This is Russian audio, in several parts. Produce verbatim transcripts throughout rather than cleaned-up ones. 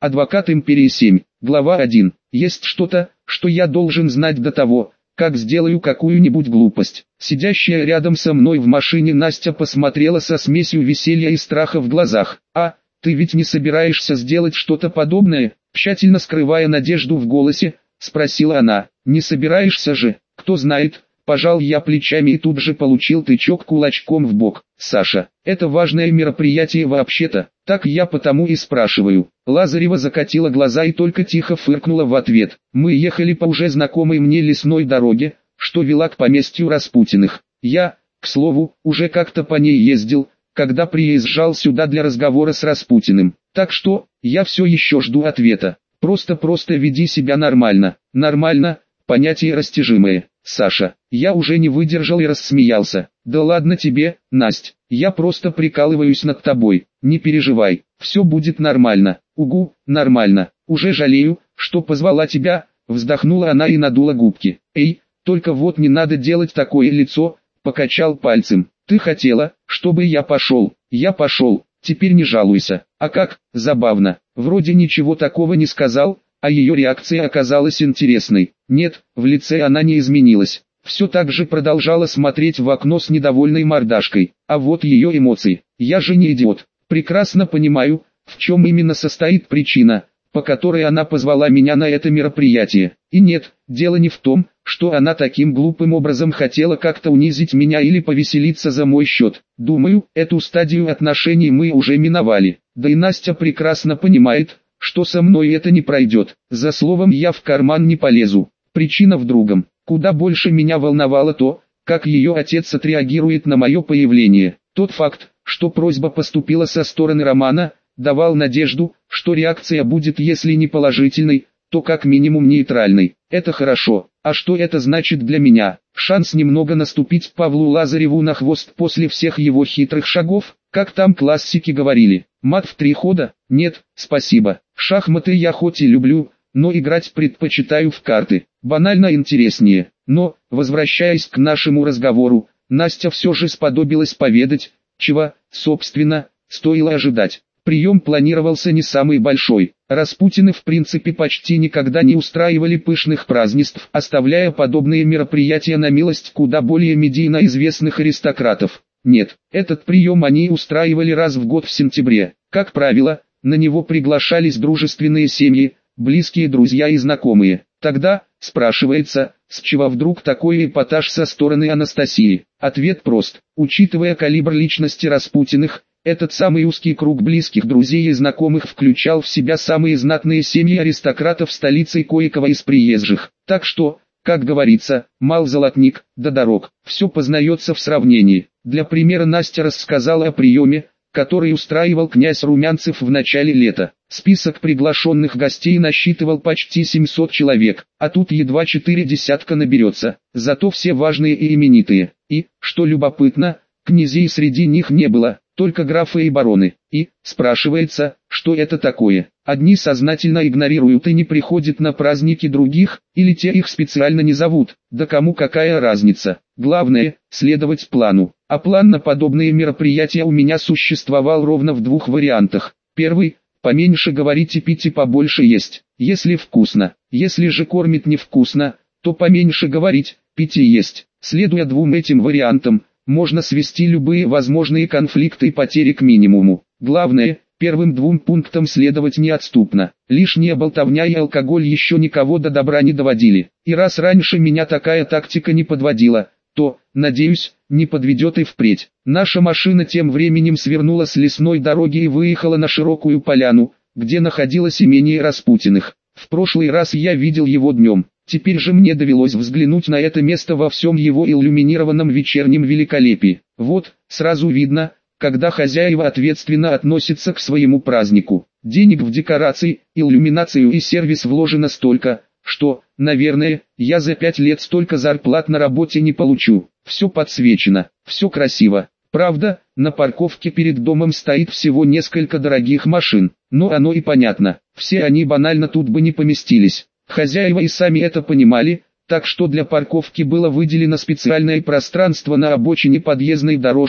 Адвокат Империи семь. Глава один. Есть что-то, что я должен знать до того, как сделаю какую-нибудь глупость. Сидящая рядом со мной в машине Настя посмотрела со смесью веселья и страха в глазах. «А, ты ведь не собираешься сделать что-то подобное?» Тщательно скрывая надежду в голосе, спросила она. «Не собираешься же, кто знает». Пожал я плечами и тут же получил тычок кулачком в бок. «Саша, это важное мероприятие вообще-то, так я потому и спрашиваю». Лазарева закатила глаза и только тихо фыркнула в ответ. Мы ехали по уже знакомой мне лесной дороге, что вела к поместью Распутиных. Я, к слову, уже как-то по ней ездил, когда приезжал сюда для разговора с Распутиным. Так что, я все еще жду ответа. Просто-просто веди себя нормально. Нормально, понятие растяжимое. Саша, я уже не выдержал и рассмеялся. Да ладно тебе, Насть, я просто прикалываюсь над тобой, не переживай, все будет нормально. Угу, нормально, уже жалею, что позвала тебя, вздохнула она и надула губки. Эй, только вот не надо делать такое лицо, покачал пальцем. Ты хотела, чтобы я пошел, я пошел, теперь не жалуйся. А как, забавно, вроде ничего такого не сказал, а ее реакция оказалась интересной. Нет, в лице она не изменилась. Все так же продолжала смотреть в окно с недовольной мордашкой. А вот ее эмоции. Я же не идиот. Прекрасно понимаю, в чем именно состоит причина, по которой она позвала меня на это мероприятие. И нет, дело не в том, что она таким глупым образом хотела как-то унизить меня или повеселиться за мой счет. Думаю, эту стадию отношений мы уже миновали. Да и Настя прекрасно понимает, что со мной это не пройдет. За словом я в карман не полезу. Причина в другом. Куда больше меня волновало то, как ее отец отреагирует на мое появление. Тот факт, что просьба поступила со стороны Романа, давал надежду, что реакция будет если не положительной, то как минимум нейтральной. Это хорошо. А что это значит для меня? Шанс немного наступить Павлу Лазареву на хвост после всех его хитрых шагов, как там классики говорили. Мат в три хода? Нет, спасибо. Шахматы я хоть и люблю, но играть предпочитаю в карты. Банально интереснее. Но, возвращаясь к нашему разговору, Настя все же сподобилась поведать, чего, собственно, стоило ожидать. Прием планировался не самый большой. Распутины в принципе почти никогда не устраивали пышных празднеств, оставляя подобные мероприятия на милость куда более медийно известных аристократов. Нет, этот прием они устраивали раз в год в сентябре. Как правило, на него приглашались дружественные семьи, близкие друзья и знакомые. Тогда, спрашивается, с чего вдруг такой эпатаж со стороны Анастасии? Ответ прост. Учитывая калибр личности Распутиных, этот самый узкий круг близких друзей и знакомых включал в себя самые знатные семьи аристократов столицы и кое-кого из приезжих. Так что, как говорится, мал золотник, да дорог. Все познается в сравнении. Для примера Настя рассказала о приеме, который устраивал князь Румянцев в начале лета. Список приглашенных гостей насчитывал почти семьсот человек, а тут едва четыре десятка наберется, зато все важные и именитые. И, что любопытно, князей среди них не было, только графы и бароны. И, спрашивается, что это такое? Одни сознательно игнорируют и не приходят на праздники других, или те их специально не зовут, да кому какая разница. Главное, следовать плану. А план на подобные мероприятия у меня существовал ровно в двух вариантах. Первый – поменьше говорить и пить и побольше есть, если вкусно. Если же кормит невкусно, то поменьше говорить, пить и есть. Следуя двум этим вариантам, можно свести любые возможные конфликты и потери к минимуму. Главное, первым двум пунктам следовать неотступно. Лишняя болтовня и алкоголь еще никого до добра не доводили. И раз раньше меня такая тактика не подводила, то, надеюсь, не подведет и впредь. Наша машина тем временем свернула с лесной дороги и выехала на широкую поляну, где находилось имение Распутиных. В прошлый раз я видел его днем. Теперь же мне довелось взглянуть на это место во всем его иллюминированном вечернем великолепии. Вот, сразу видно, когда хозяева ответственно относятся к своему празднику. Денег в декорации, иллюминацию и сервис вложено столько, что, наверное, я за пять лет столько зарплат на работе не получу. Все подсвечено, все красиво. Правда, на парковке перед домом стоит всего несколько дорогих машин, но оно и понятно, все они банально тут бы не поместились. Хозяева и сами это понимали, так что для парковки было выделено специальное пространство на обочине подъездной дорожки,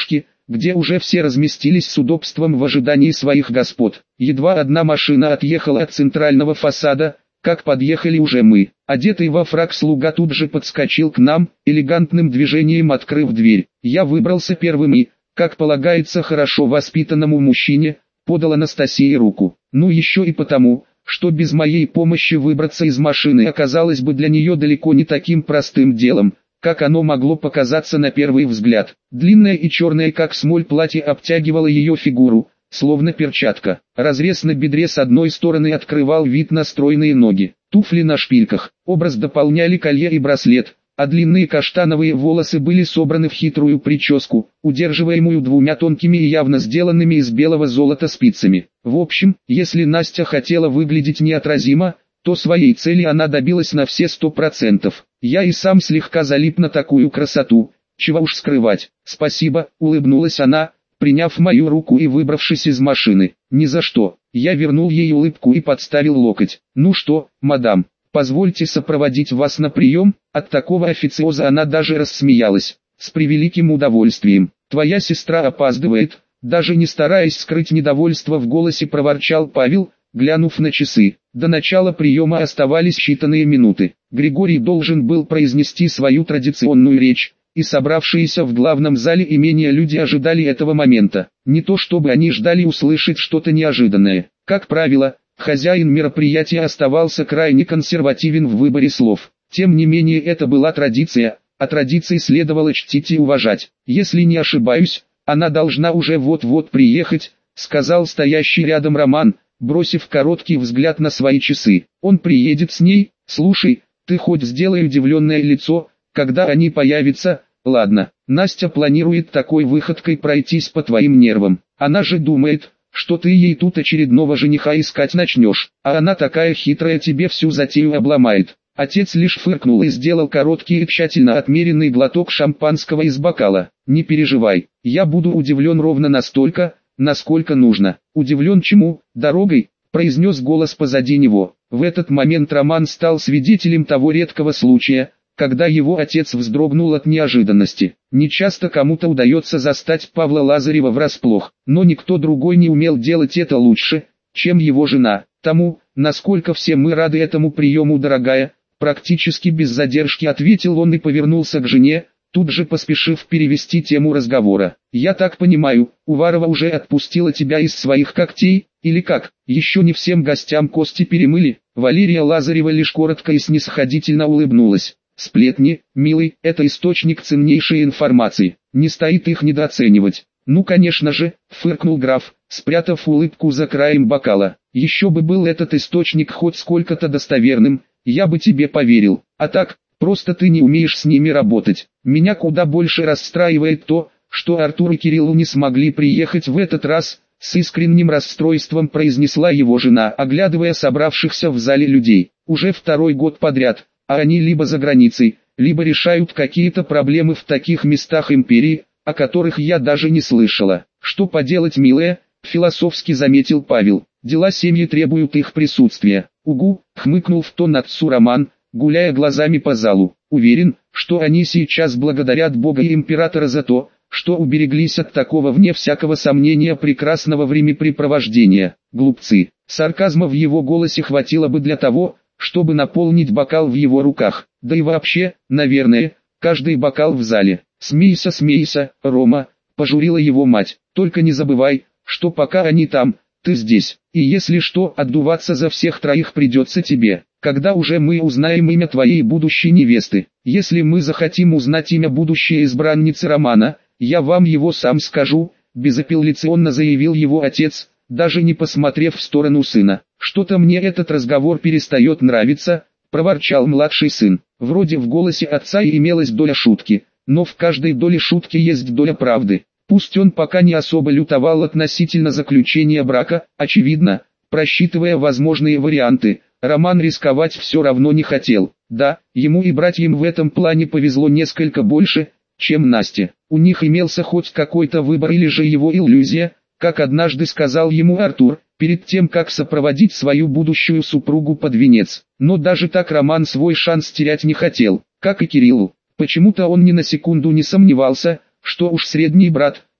где уже все разместились с удобством в ожидании своих господ. Едва одна машина отъехала от центрального фасада, как подъехали уже мы. Одетый во фрак слуга тут же подскочил к нам, элегантным движением открыв дверь. Я выбрался первым и, как полагается хорошо воспитанному мужчине, подал Анастасии руку. Ну еще и потому, что без моей помощи выбраться из машины оказалось бы для нее далеко не таким простым делом, как оно могло показаться на первый взгляд. Длинное и черное как смоль платье обтягивало ее фигуру, словно перчатка. Разрез на бедре с одной стороны открывал вид на стройные ноги. Туфли на шпильках. Образ дополняли колье и браслет, а длинные каштановые волосы были собраны в хитрую прическу, удерживаемую двумя тонкими и явно сделанными из белого золота спицами. В общем, если Настя хотела выглядеть неотразимо, то своей цели она добилась на все сто процентов. Я и сам слегка залип на такую красоту, чего уж скрывать. «Спасибо», — улыбнулась она, приняв мою руку и выбравшись из машины. «Ни за что». Я вернул ей улыбку и подставил локоть. «Ну что, мадам, позвольте сопроводить вас на прием?» От такого официоза она даже рассмеялась. «С превеликим удовольствием. Твоя сестра опаздывает», даже не стараясь скрыть недовольство в голосе, проворчал Павел, глянув на часы. До начала приема оставались считанные минуты. Григорий должен был произнести свою традиционную речь, и собравшиеся в главном зале имения люди ожидали этого момента. Не то чтобы они ждали услышать что-то неожиданное. Как правило, хозяин мероприятия оставался крайне консервативен в выборе слов. Тем не менее это была традиция, а традиции следовало чтить и уважать. «Если не ошибаюсь, она должна уже вот-вот приехать», сказал стоящий рядом Роман, бросив короткий взгляд на свои часы. «Он приедет с ней? Слушай, ты хоть сделай удивленное лицо, когда они появятся». «Ладно, Настя планирует такой выходкой пройтись по твоим нервам. Она же думает, что ты ей тут очередного жениха искать начнешь, а она такая хитрая, тебе всю затею обломает». Отец лишь фыркнул и сделал короткий и тщательно отмеренный глоток шампанского из бокала. «Не переживай, я буду удивлен ровно настолько, насколько нужно». «Удивлен чему? Дорогой?» – произнес голос позади него. В этот момент Роман стал свидетелем того редкого случая, когда его отец вздрогнул от неожиданности. Нечасто кому-то удается застать Павла Лазарева врасплох, но никто другой не умел делать это лучше, чем его жена. «Тому, насколько все мы рады этому приему, дорогая», практически без задержки ответил он и повернулся к жене, тут же поспешив перевести тему разговора. «Я так понимаю, Уварова уже отпустила тебя из своих когтей, или как? Еще не всем гостям кости перемыли?» Валерия Лазарева лишь коротко и снисходительно улыбнулась. «Сплетни, милый, это источник ценнейшей информации, не стоит их недооценивать». «Ну конечно же», фыркнул граф, спрятав улыбку за краем бокала. «Еще бы был этот источник хоть сколько-то достоверным, я бы тебе поверил, а так, просто ты не умеешь с ними работать. Меня куда больше расстраивает то, что Артур и Кириллу не смогли приехать в этот раз», с искренним расстройством произнесла его жена, оглядывая собравшихся в зале людей. «Уже второй год подряд, а они либо за границей, либо решают какие-то проблемы в таких местах империи, о которых я даже не слышала. Что поделать, милая?» философски заметил Павел. «Дела семьи требуют их присутствия». «Угу», хмыкнул в тон отцу Роман, гуляя глазами по залу. «Уверен, что они сейчас благодарят Бога и императора за то, что убереглись от такого вне всякого сомнения прекрасного времяпрепровождения. Глупцы». Сарказма в его голосе хватило бы для того, чтобы наполнить бокал в его руках. Да и вообще, наверное, каждый бокал в зале. «Смейся, смейся, Рома», пожурила его мать. «Только не забывай, что пока они там, ты здесь. И если что, отдуваться за всех троих придется тебе. Когда уже мы узнаем имя твоей будущей невесты. Если мы захотим узнать имя будущей избранницы Романа, я вам его сам скажу», безапелляционно заявил его отец, даже не посмотрев в сторону сына. «Что-то мне этот разговор перестает нравиться», проворчал младший сын. Вроде в голосе отца и имелась доля шутки, но в каждой доле шутки есть доля правды. Пусть он пока не особо лютовал относительно заключения брака, очевидно, просчитывая возможные варианты, Роман рисковать все равно не хотел. Да, ему и братьям в этом плане повезло несколько больше, чем Насте. У них имелся хоть какой-то выбор или же его иллюзия, как однажды сказал ему Артур, перед тем как сопроводить свою будущую супругу под венец. Но даже так Роман свой шанс терять не хотел, как и Кириллу. Почему-то он ни на секунду не сомневался, что уж средний брат,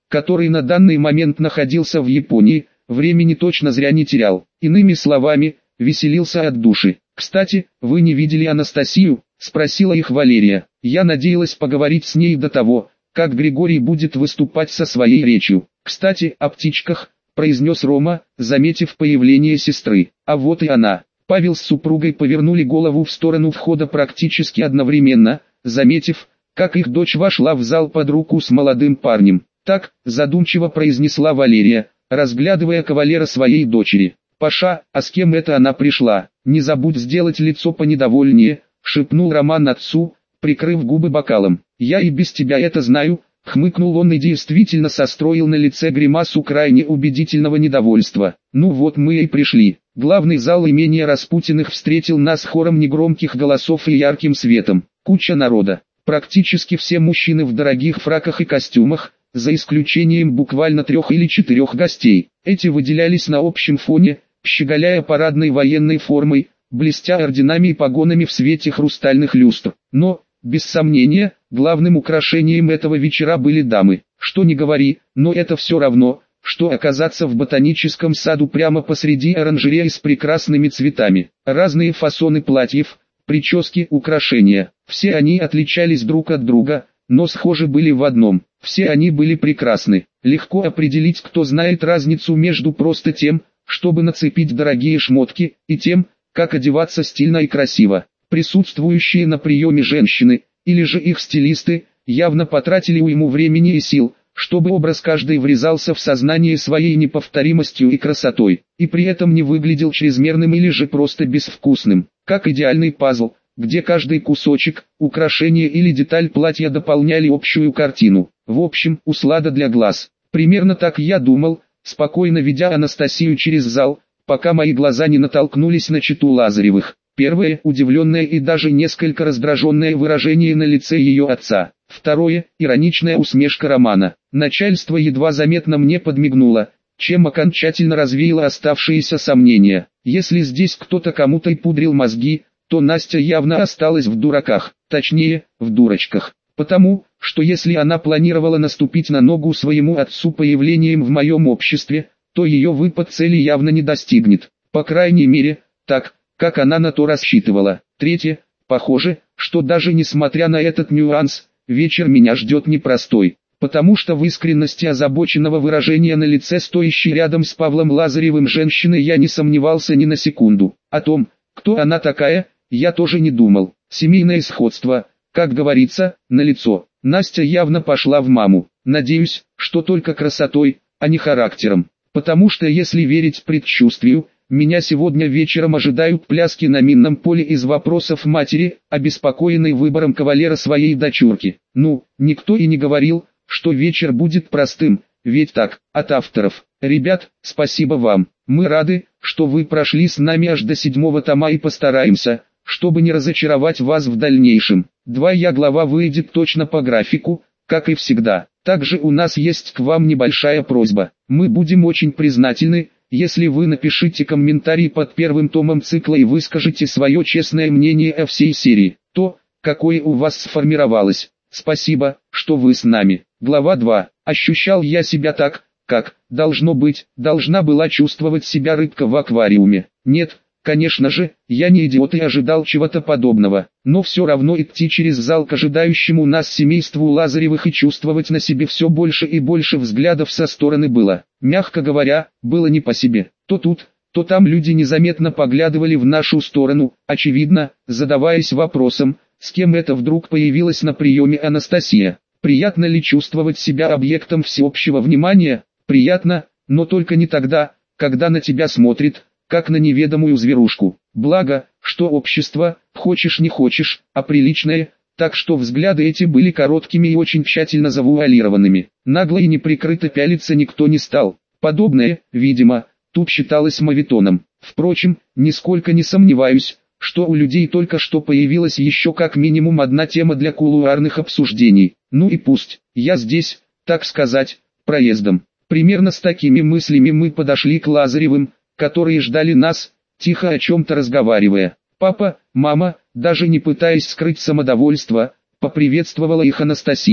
который на данный момент находился в Японии, времени точно зря не терял. Иными словами, веселился от души. «Кстати, вы не видели Анастасию?» – спросила их Валерия. «Я надеялась поговорить с ней до того, как Григорий будет выступать со своей речью. Кстати, о птичках», – произнес Рома, заметив появление сестры. «А вот и она». Павел с супругой повернули голову в сторону входа практически одновременно, заметив, как их дочь вошла в зал под руку с молодым парнем. «Так», – задумчиво произнесла Валерия, разглядывая кавалера своей дочери. «Паша, а с кем это она пришла? Не забудь сделать лицо понедовольнее», – шепнул Роман отцу, прикрыв губы бокалом. «Я и без тебя это знаю», – хмыкнул он и действительно состроил на лице гримасу крайне убедительного недовольства. «Ну вот мы и пришли». Главный зал имения Распутиных встретил нас хором негромких голосов и ярким светом. Куча народа. Практически все мужчины в дорогих фраках и костюмах, за исключением буквально трех или четырех гостей. Эти выделялись на общем фоне, щеголяя парадной военной формой, блестя орденами и погонами в свете хрустальных люстр. Но, без сомнения, главным украшением этого вечера были дамы. Что ни говори, но это все равно, что оказаться в ботаническом саду прямо посреди оранжереи с прекрасными цветами. Разные фасоны платьев, прически, украшения. Все они отличались друг от друга, но схожи были в одном. Все они были прекрасны. Легко определить, кто знает разницу между просто тем, чтобы нацепить дорогие шмотки, и тем, как одеваться стильно и красиво. Присутствующие на приеме женщины, или же их стилисты, явно потратили уйму времени и сил, чтобы образ каждой врезался в сознание своей неповторимостью и красотой, и при этом не выглядел чрезмерным или же просто безвкусным, как идеальный пазл, где каждый кусочек, украшение или деталь платья дополняли общую картину. В общем, услада для глаз. Примерно так я думал, спокойно ведя Анастасию через зал, пока мои глаза не натолкнулись на чету Лазаревых. Первое – удивленное и даже несколько раздраженное выражение на лице ее отца. Второе – ироничная усмешка Романа. Начальство едва заметно мне подмигнуло, чем окончательно развеяло оставшиеся сомнения. Если здесь кто-то кому-то и пудрил мозги, то Настя явно осталась в дураках, точнее, в дурочках. Потому, что если она планировала наступить на ногу своему отцу появлением в моем обществе, то ее выпад цели явно не достигнет. По крайней мере, так, как она на то рассчитывала. Третье, похоже, что даже несмотря на этот нюанс, вечер меня ждет непростой. Потому что в искренности озабоченного выражения на лице стоящей рядом с Павлом Лазаревым женщины я не сомневался ни на секунду. О том, кто она такая, я тоже не думал. Семейное сходство, как говорится, налицо. Настя явно пошла в маму. Надеюсь, что только красотой, а не характером. Потому что если верить предчувствию, меня сегодня вечером ожидают пляски на минном поле из вопросов матери, обеспокоенной выбором кавалера своей дочурки. Ну, никто и не говорил, что вечер будет простым, ведь так, от авторов. Ребят, спасибо вам. Мы рады, что вы прошли с нами аж до седьмого тома и постараемся, чтобы не разочаровать вас в дальнейшем. Двоя глава выйдет точно по графику, как и всегда. Также у нас есть к вам небольшая просьба. Мы будем очень признательны, если вы напишите комментарий под первым томом цикла и выскажете свое честное мнение о всей серии. То, какое у вас сформировалось. Спасибо, что вы с нами. Глава два. Ощущал я себя так, как, должно быть, должна была чувствовать себя рыбка в аквариуме. Нет, конечно же, я не идиот и ожидал чего-то подобного. Но все равно идти через зал к ожидающему нас семейству Лазаревых и чувствовать на себе все больше и больше взглядов со стороны было. Мягко говоря, было не по себе. То тут, то там люди незаметно поглядывали в нашу сторону, очевидно, задаваясь вопросом, с кем это вдруг появилась на приеме Анастасия. Приятно ли чувствовать себя объектом всеобщего внимания? Приятно, но только не тогда, когда на тебя смотрит, как на неведомую зверушку. Благо, что общество, хочешь не хочешь, а приличное, так что взгляды эти были короткими и очень тщательно завуалированными. Нагло и неприкрыто пялиться никто не стал. Подобное, видимо, тут считалось моветоном. Впрочем, нисколько не сомневаюсь, что у людей только что появилась еще как минимум одна тема для кулуарных обсуждений. Ну и пусть, я здесь, так сказать, проездом. Примерно с такими мыслями мы подошли к Лазаревым, которые ждали нас, тихо о чем-то разговаривая. Папа, мама, даже не пытаясь скрыть самодовольство, поприветствовала их Анастасия.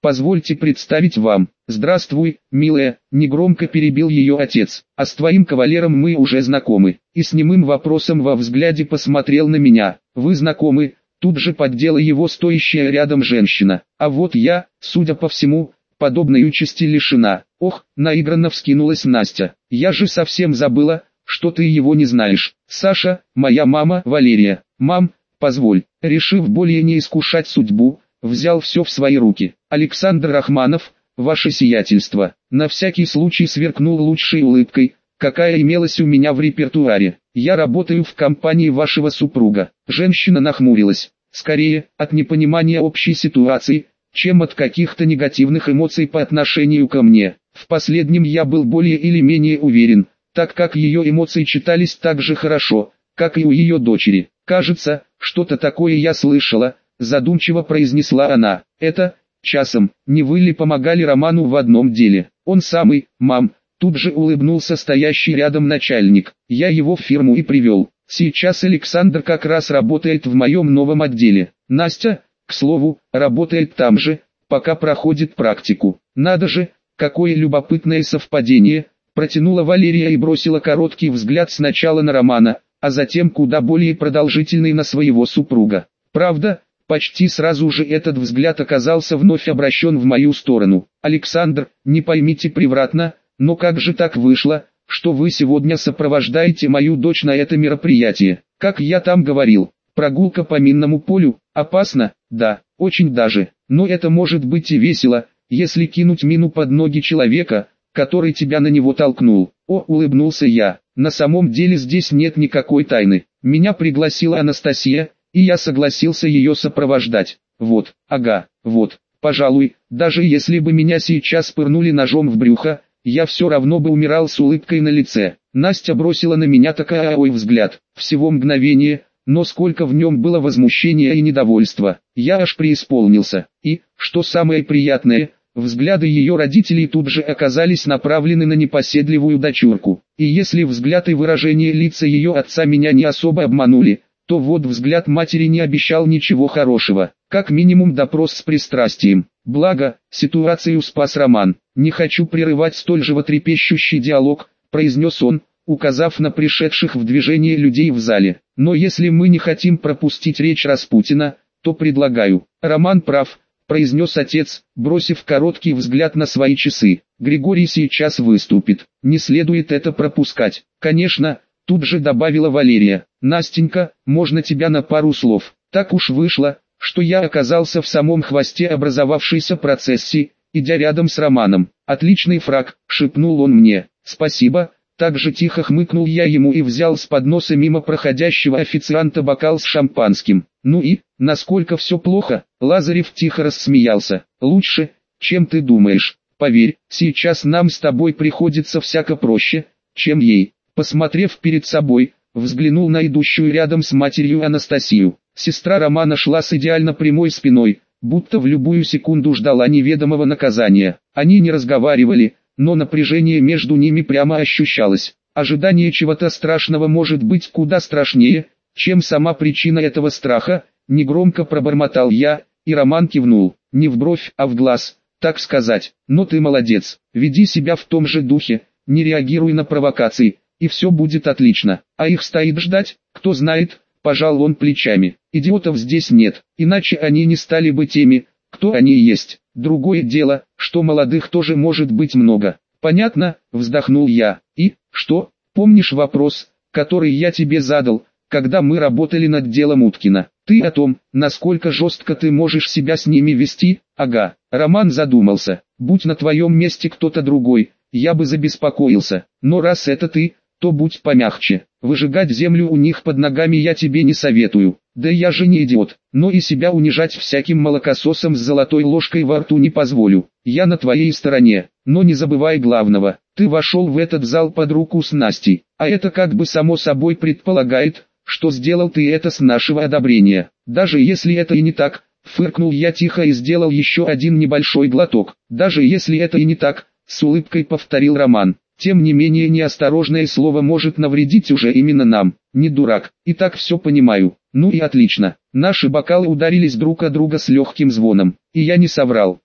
Позвольте представить вам. Здравствуй, милая, негромко перебил ее отец. А с твоим кавалером мы уже знакомы. И с немым вопросом во взгляде посмотрел на меня. Вы знакомы? Тут же поддела его стоящая рядом женщина. А вот я, судя по всему, подобной участи лишена. Ох, наигранно вскинулась Настя. Я же совсем забыла, что ты его не знаешь. Саша, моя мама Валерия. Мам, позволь. Решив более не искушать судьбу, взял все в свои руки. Александр Рахманов, ваше сиятельство. На всякий случай сверкнул лучшей улыбкой, какая имелась у меня в репертуаре. Я работаю в компании вашего супруга. Женщина нахмурилась. Скорее, от непонимания общей ситуации, чем от каких-то негативных эмоций по отношению ко мне. В последнем я был более или менее уверен, так как ее эмоции читались так же хорошо, как и у ее дочери. Кажется, что-то такое я слышала, задумчиво произнесла она. Это, часом, не вы ли помогали Роману в одном деле? Он самый, мам. Тут же улыбнулся стоящий рядом начальник. Я его в фирму и привел. Сейчас Александр как раз работает в моем новом отделе. Настя, к слову, работает там же, пока проходит практику. Надо же, какое любопытное совпадение, протянула Валерия и бросила короткий взгляд сначала на Романа, а затем куда более продолжительный на своего супруга. Правда, почти сразу же этот взгляд оказался вновь обращен в мою сторону. Александр, не поймите превратно, но как же так вышло, что вы сегодня сопровождаете мою дочь на это мероприятие? Как я там говорил, прогулка по минному полю, опасно, да, очень даже, но это может быть и весело, если кинуть мину под ноги человека, который тебя на него толкнул. О, улыбнулся я, на самом деле здесь нет никакой тайны. Меня пригласила Анастасия, и я согласился ее сопровождать. Вот, ага, вот, пожалуй, даже если бы меня сейчас пырнули ножом в брюхо, я все равно бы умирал с улыбкой на лице. Настя бросила на меня такой ой взгляд, всего мгновение, но сколько в нем было возмущения и недовольства. Я аж преисполнился. И, что самое приятное, взгляды ее родителей тут же оказались направлены на непоседливую дочурку. И если взгляд и выражение лица ее отца меня не особо обманули, то вот взгляд матери не обещал ничего хорошего. Как минимум допрос с пристрастием. Благо, ситуацию спас Роман. «Не хочу прерывать столь животрепещущий диалог», произнес он, указав на пришедших в движение людей в зале. «Но если мы не хотим пропустить речь Распутина, то предлагаю». «Роман прав», произнес отец, бросив короткий взгляд на свои часы. «Григорий сейчас выступит. Не следует это пропускать». «Конечно», тут же добавила Валерия. «Настенька, можно тебя на пару слов?» Так уж вышло, что я оказался в самом хвосте образовавшейся процессии, идя рядом с Романом. «Отличный фрак», — шепнул он мне. «Спасибо», так же тихо хмыкнул я ему и взял с подноса мимо проходящего официанта бокал с шампанским. «Ну и, насколько все плохо?» Лазарев тихо рассмеялся. «Лучше, чем ты думаешь. Поверь, сейчас нам с тобой приходится всяко проще, чем ей». Посмотрев перед собой, взглянул на идущую рядом с матерью Анастасию. Сестра Романа шла с идеально прямой спиной, будто в любую секунду ждала неведомого наказания. Они не разговаривали, но напряжение между ними прямо ощущалось. Ожидание чего-то страшного может быть куда страшнее, чем сама причина этого страха, негромко пробормотал я, и Роман кивнул, не в бровь, а в глаз, так сказать. «Но ты молодец, веди себя в том же духе, не реагируй на провокации, и все будет отлично. А их стоит ждать, кто знает», пожал он плечами. «Идиотов здесь нет, иначе они не стали бы теми, кто они есть. Другое дело, что молодых тоже может быть много». «Понятно», вздохнул я. «И, что, помнишь вопрос, который я тебе задал, когда мы работали над делом Уткина? Ты о том, насколько жестко ты можешь себя с ними вести?» «Ага». Роман задумался. «Будь на твоем месте кто-то другой, я бы забеспокоился. Но раз это ты, то будь помягче. Выжигать землю у них под ногами я тебе не советую. Да я же не идиот, но и себя унижать всяким молокососом с золотой ложкой во рту не позволю. Я на твоей стороне, но не забывай главного. Ты вошел в этот зал под руку с Настей, а это как бы само собой предполагает, что сделал ты это с нашего одобрения. Даже если это и не так, фыркнул я тихо и сделал еще один небольшой глоток. Даже если это и не так, с улыбкой повторил Роман. Тем не менее неосторожное слово может навредить уже именно нам. Не дурак, и так все понимаю. Ну и отлично. Наши бокалы ударились друг о друга с легким звоном. И я не соврал.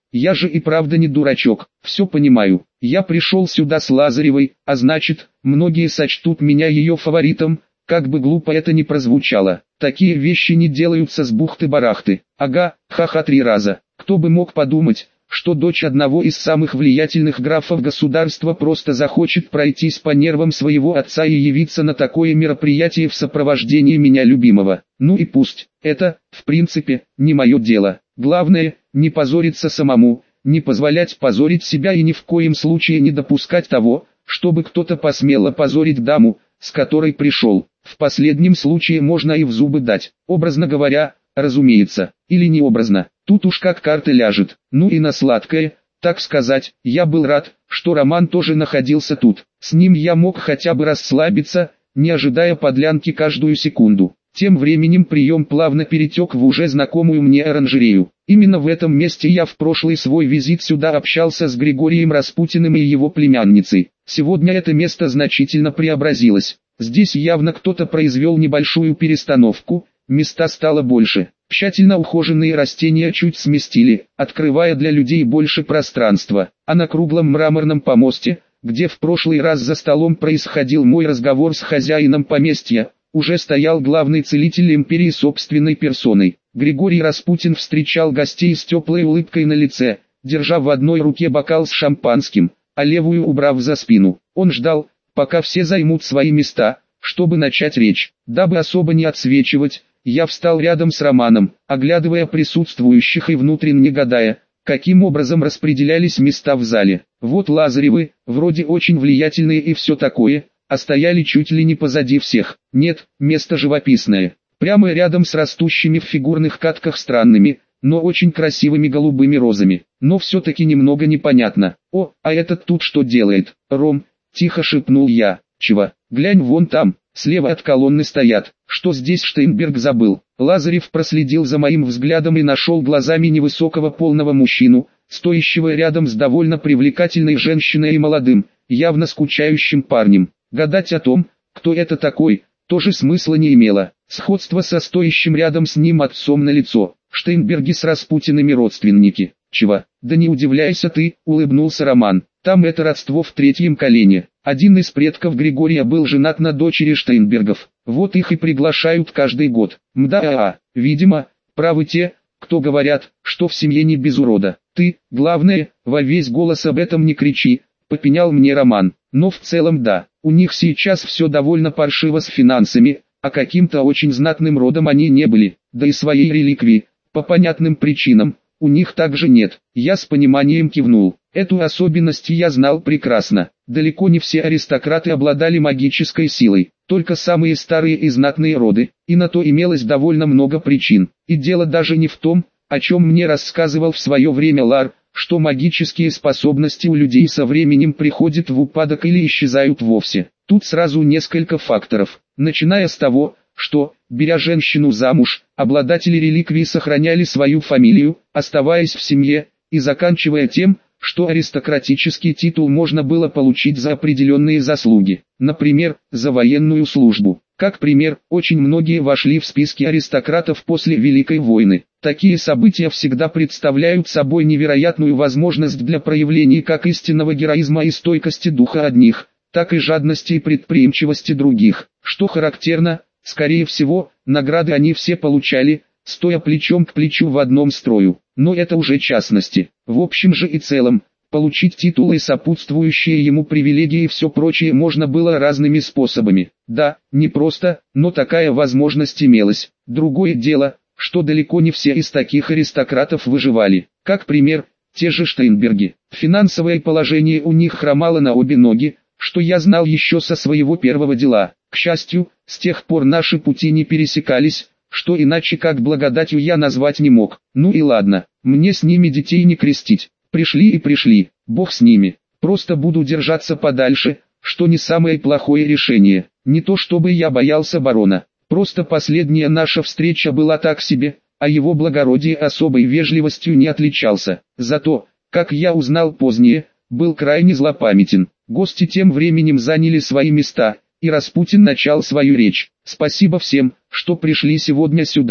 Я же и правда не дурачок, все понимаю. Я пришел сюда с Лазаревой, а значит, многие сочтут меня ее фаворитом, как бы глупо это ни прозвучало. Такие вещи не делаются с бухты-барахты. Ага, ха-ха три раза. Кто бы мог подумать, что дочь одного из самых влиятельных графов государства просто захочет пройтись по нервам своего отца и явиться на такое мероприятие в сопровождении меня любимого. Ну и пусть. Это, в принципе, не мое дело. Главное, не позориться самому, не позволять позорить себя и ни в коем случае не допускать того, чтобы кто-то посмел опозорить даму, с которой пришел. В последнем случае можно и в зубы дать, образно говоря, разумеется, или не образно, тут уж как карта ляжет. Ну и на сладкое, так сказать, я был рад, что Роман тоже находился тут. С ним я мог хотя бы расслабиться, не ожидая подлянки каждую секунду. Тем временем прием плавно перетек в уже знакомую мне оранжерею. Именно в этом месте я в прошлый свой визит сюда общался с Григорием Распутиным и его племянницей. Сегодня это место значительно преобразилось. Здесь явно кто-то произвел небольшую перестановку, места стало больше. Тщательно ухоженные растения чуть сместили, открывая для людей больше пространства. А на круглом мраморном помосте, где в прошлый раз за столом происходил мой разговор с хозяином поместья, уже стоял главный целитель империи собственной персоной. Григорий Распутин встречал гостей с теплой улыбкой на лице, держа в одной руке бокал с шампанским, а левую убрав за спину. Он ждал, пока все займут свои места, чтобы начать речь. Дабы особо не отсвечивать, я встал рядом с Романом, оглядывая присутствующих и внутренне гадая, каким образом распределялись места в зале. Вот Лазаревы, вроде очень влиятельные и все такое, а стояли чуть ли не позади всех. Нет, место живописное. Прямо рядом с растущими в фигурных катках странными, но очень красивыми голубыми розами. Но все-таки немного непонятно. О, а этот тут что делает? Ром, тихо шепнул я. Чего? Глянь вон там, слева от колонны стоят. Что здесь Штейнберг забыл? Лазарев проследил за моим взглядом и нашел глазами невысокого полного мужчину, стоящего рядом с довольно привлекательной женщиной и молодым, явно скучающим парнем. Гадать о том, кто это такой, тоже смысла не имело. Сходство со стоящим рядом с ним отцом налицо. Штейнберги с Распутиными родственники. Чего? Да не удивляйся ты, улыбнулся Роман. Там это родство в третьем колене. Один из предков Григория был женат на дочери Штейнбергов. Вот их и приглашают каждый год. Мда, видимо, правы те, кто говорят, что в семье не без урода. Ты, главное, во весь голос об этом не кричи, попенял мне Роман. Но в целом да, у них сейчас все довольно паршиво с финансами, а каким-то очень знатным родом они не были, да и своей реликвии, по понятным причинам, у них также нет. Я с пониманием кивнул. Эту особенность я знал прекрасно. Далеко не все аристократы обладали магической силой, только самые старые и знатные роды, и на то имелось довольно много причин. И дело даже не в том, о чем мне рассказывал в свое время Лар, что магические способности у людей со временем приходят в упадок или исчезают вовсе. Тут сразу несколько факторов, начиная с того, что, беря женщину замуж, обладатели реликвий сохраняли свою фамилию, оставаясь в семье, и заканчивая тем, что аристократический титул можно было получить за определенные заслуги, например, за военную службу. Как пример, очень многие вошли в списки аристократов после Великой войны. Такие события всегда представляют собой невероятную возможность для проявления как истинного героизма и стойкости духа одних, так и жадности и предприимчивости других. Что характерно, скорее всего, награды они все получали, стоя плечом к плечу в одном строю. Но это уже частности. В общем же и целом, получить титул и сопутствующие ему привилегии и все прочее можно было разными способами. Да, не просто, но такая возможность имелась. Другое дело, что далеко не все из таких аристократов выживали. Как пример, те же Штейнберги. Финансовое положение у них хромало на обе ноги, что я знал еще со своего первого дела. К счастью, с тех пор наши пути не пересекались, что иначе как благодатью я назвать не мог. Ну и ладно, мне с ними детей не крестить. Пришли и пришли, бог с ними. Просто буду держаться подальше, что не самое плохое решение. Не то чтобы я боялся барона. Просто последняя наша встреча была так себе, а его благородие особой вежливостью не отличался. Зато, как я узнал позднее, был крайне злопамятен. Гости тем временем заняли свои места, и Распутин начал свою речь. «Спасибо всем, что пришли сегодня сюда»,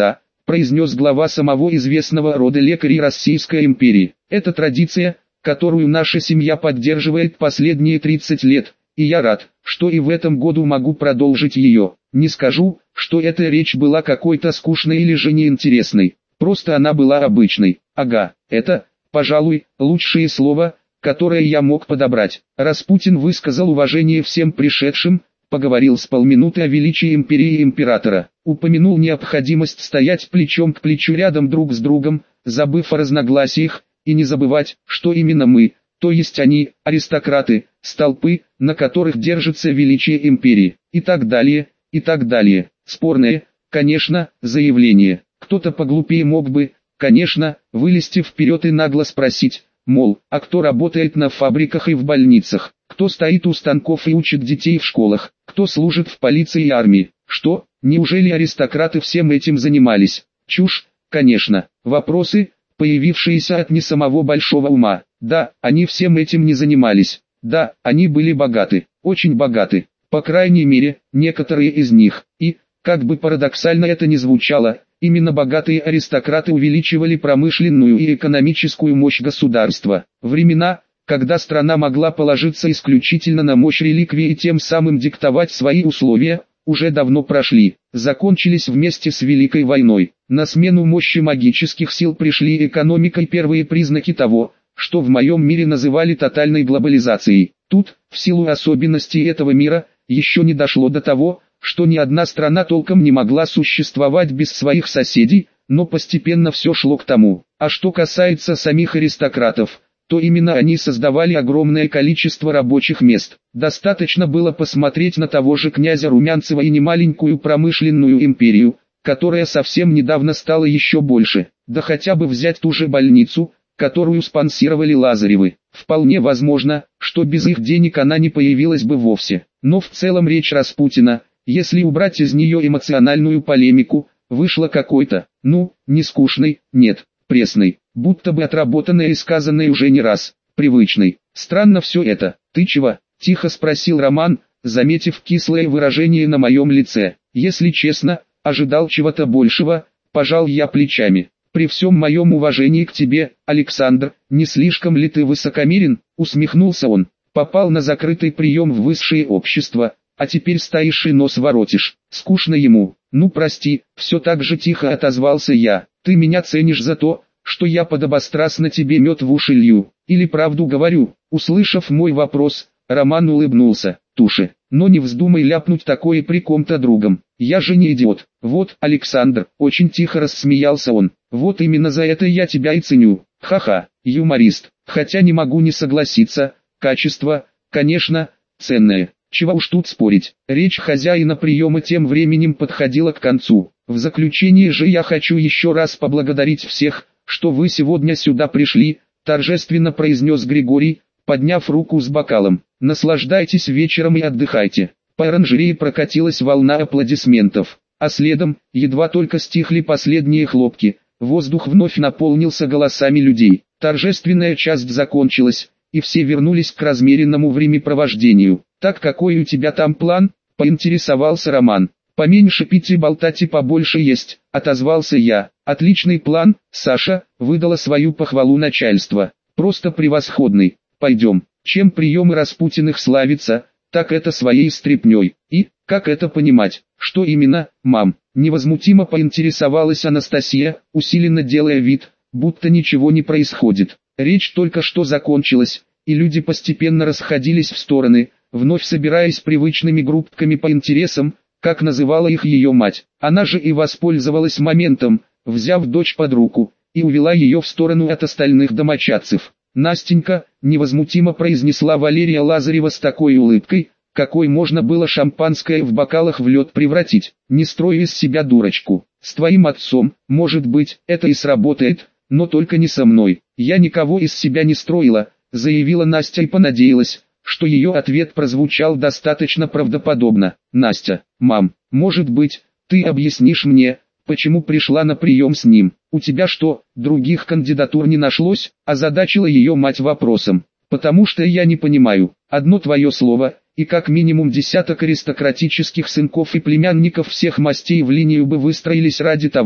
произнес глава самого известного рода лекарей Российской империи. Это традиция, которую наша семья поддерживает последние тридцать лет, и я рад, что и в этом году могу продолжить ее. Не скажу, что эта речь была какой-то скучной или же неинтересной, просто она была обычной. Ага, это, пожалуй, лучшее слово, которое я мог подобрать. Распутин высказал уважение всем пришедшим, поговорил с полминуты о величии империи и императора, упомянул необходимость стоять плечом к плечу рядом друг с другом, забыв о разногласиях, и не забывать, что именно мы, то есть они, аристократы, столпы, на которых держится величие империи, и так далее, и так далее. Спорное, конечно, заявление. Кто-то поглупее мог бы, конечно, вылезти вперед и нагло спросить, мол, а кто работает на фабриках и в больницах, кто стоит у станков и учит детей в школах, кто служит в полиции и армии, что, неужели аристократы всем этим занимались? Чушь, конечно, вопросы, появившиеся от не самого большого ума. Да, они всем этим не занимались, да, они были богаты, очень богаты, по крайней мере, некоторые из них, и, как бы парадоксально это ни звучало, именно богатые аристократы увеличивали промышленную и экономическую мощь государства. Времена, когда страна могла положиться исключительно на мощь реликвии и тем самым диктовать свои условия, уже давно прошли, закончились вместе с Великой войной. На смену мощи магических сил пришли экономика и первые признаки того, что в моем мире называли тотальной глобализацией. Тут, в силу особенностей этого мира, еще не дошло до того, что ни одна страна толком не могла существовать без своих соседей, но постепенно все шло к тому. А что касается самих аристократов, то именно они создавали огромное количество рабочих мест. Достаточно было посмотреть на того же князя Румянцева и немаленькую промышленную империю, которая совсем недавно стала еще больше. Да хотя бы взять ту же больницу, которую спонсировали Лазаревы. Вполне возможно, что без их денег она не появилась бы вовсе. Но в целом речь Распутина, если убрать из нее эмоциональную полемику, вышла какой-то, ну, не скучной, нет, пресной, будто бы отработанной и сказанной уже не раз, привычной. Странно все это. «Ты чего?» – тихо спросил Роман, заметив кислое выражение на моем лице. Если честно, ожидал чего-то большего, пожал я плечами. «При всем моем уважении к тебе, Александр, не слишком ли ты высокомерен?» – усмехнулся он. «Попал на закрытый прием в высшее общество, а теперь стоишь и нос воротишь. Скучно ему». «Ну прости», – все так же тихо отозвался я. «Ты меня ценишь за то, что я подобострастно тебе мед в уши лью, или правду говорю?» Услышав мой вопрос, Роман улыбнулся. «Туши, но не вздумай ляпнуть такое при ком-то другом. Я же не идиот». «Вот, Александр», – очень тихо рассмеялся он. «Вот именно за это я тебя и ценю. Ха-ха, юморист. Хотя не могу не согласиться, качество, конечно, ценное. Чего уж тут спорить». Речь хозяина приема тем временем подходила к концу. «В заключение же я хочу еще раз поблагодарить всех, что вы сегодня сюда пришли», – торжественно произнес Григорий, подняв руку с бокалом. «Наслаждайтесь вечером и отдыхайте». По оранжерее прокатилась волна аплодисментов, а следом, едва только стихли последние хлопки, воздух вновь наполнился голосами людей. Торжественная часть закончилась, и все вернулись к размеренному времяпровождению. «Так какой у тебя там план?» – поинтересовался Роман. «Поменьше пить и болтать и побольше есть», – отозвался я. «Отличный план, Саша», – выдала свою похвалу начальство. «Просто превосходный. Пойдем». Чем приемы Распутиных славятся, так это своей стряпнёй. И, как это понимать? Что именно, мам? Невозмутимо поинтересовалась Анастасия, усиленно делая вид, будто ничего не происходит. Речь только что закончилась, и люди постепенно расходились в стороны, вновь собираясь привычными группками по интересам, как называла их ее мать. Она же и воспользовалась моментом, взяв дочь под руку, и увела ее в сторону от остальных домочадцев. «Настенька», — невозмутимо произнесла Валерия Лазарева с такой улыбкой, какой можно было шампанское в бокалах в лед превратить. «Не строй из себя дурочку. С твоим отцом, может быть, это и сработает, но только не со мной. Я никого из себя не строила», — заявила Настя и понадеялась, что ее ответ прозвучал достаточно правдоподобно. «Настя, мам, может быть, ты объяснишь мне, почему пришла на прием с ним? У тебя что, других кандидатур не нашлось?» – озадачила ее мать вопросом. «Потому что я не понимаю, одно твое слово, и как минимум десяток аристократических сынков и племянников всех мастей в линию бы выстроились ради того,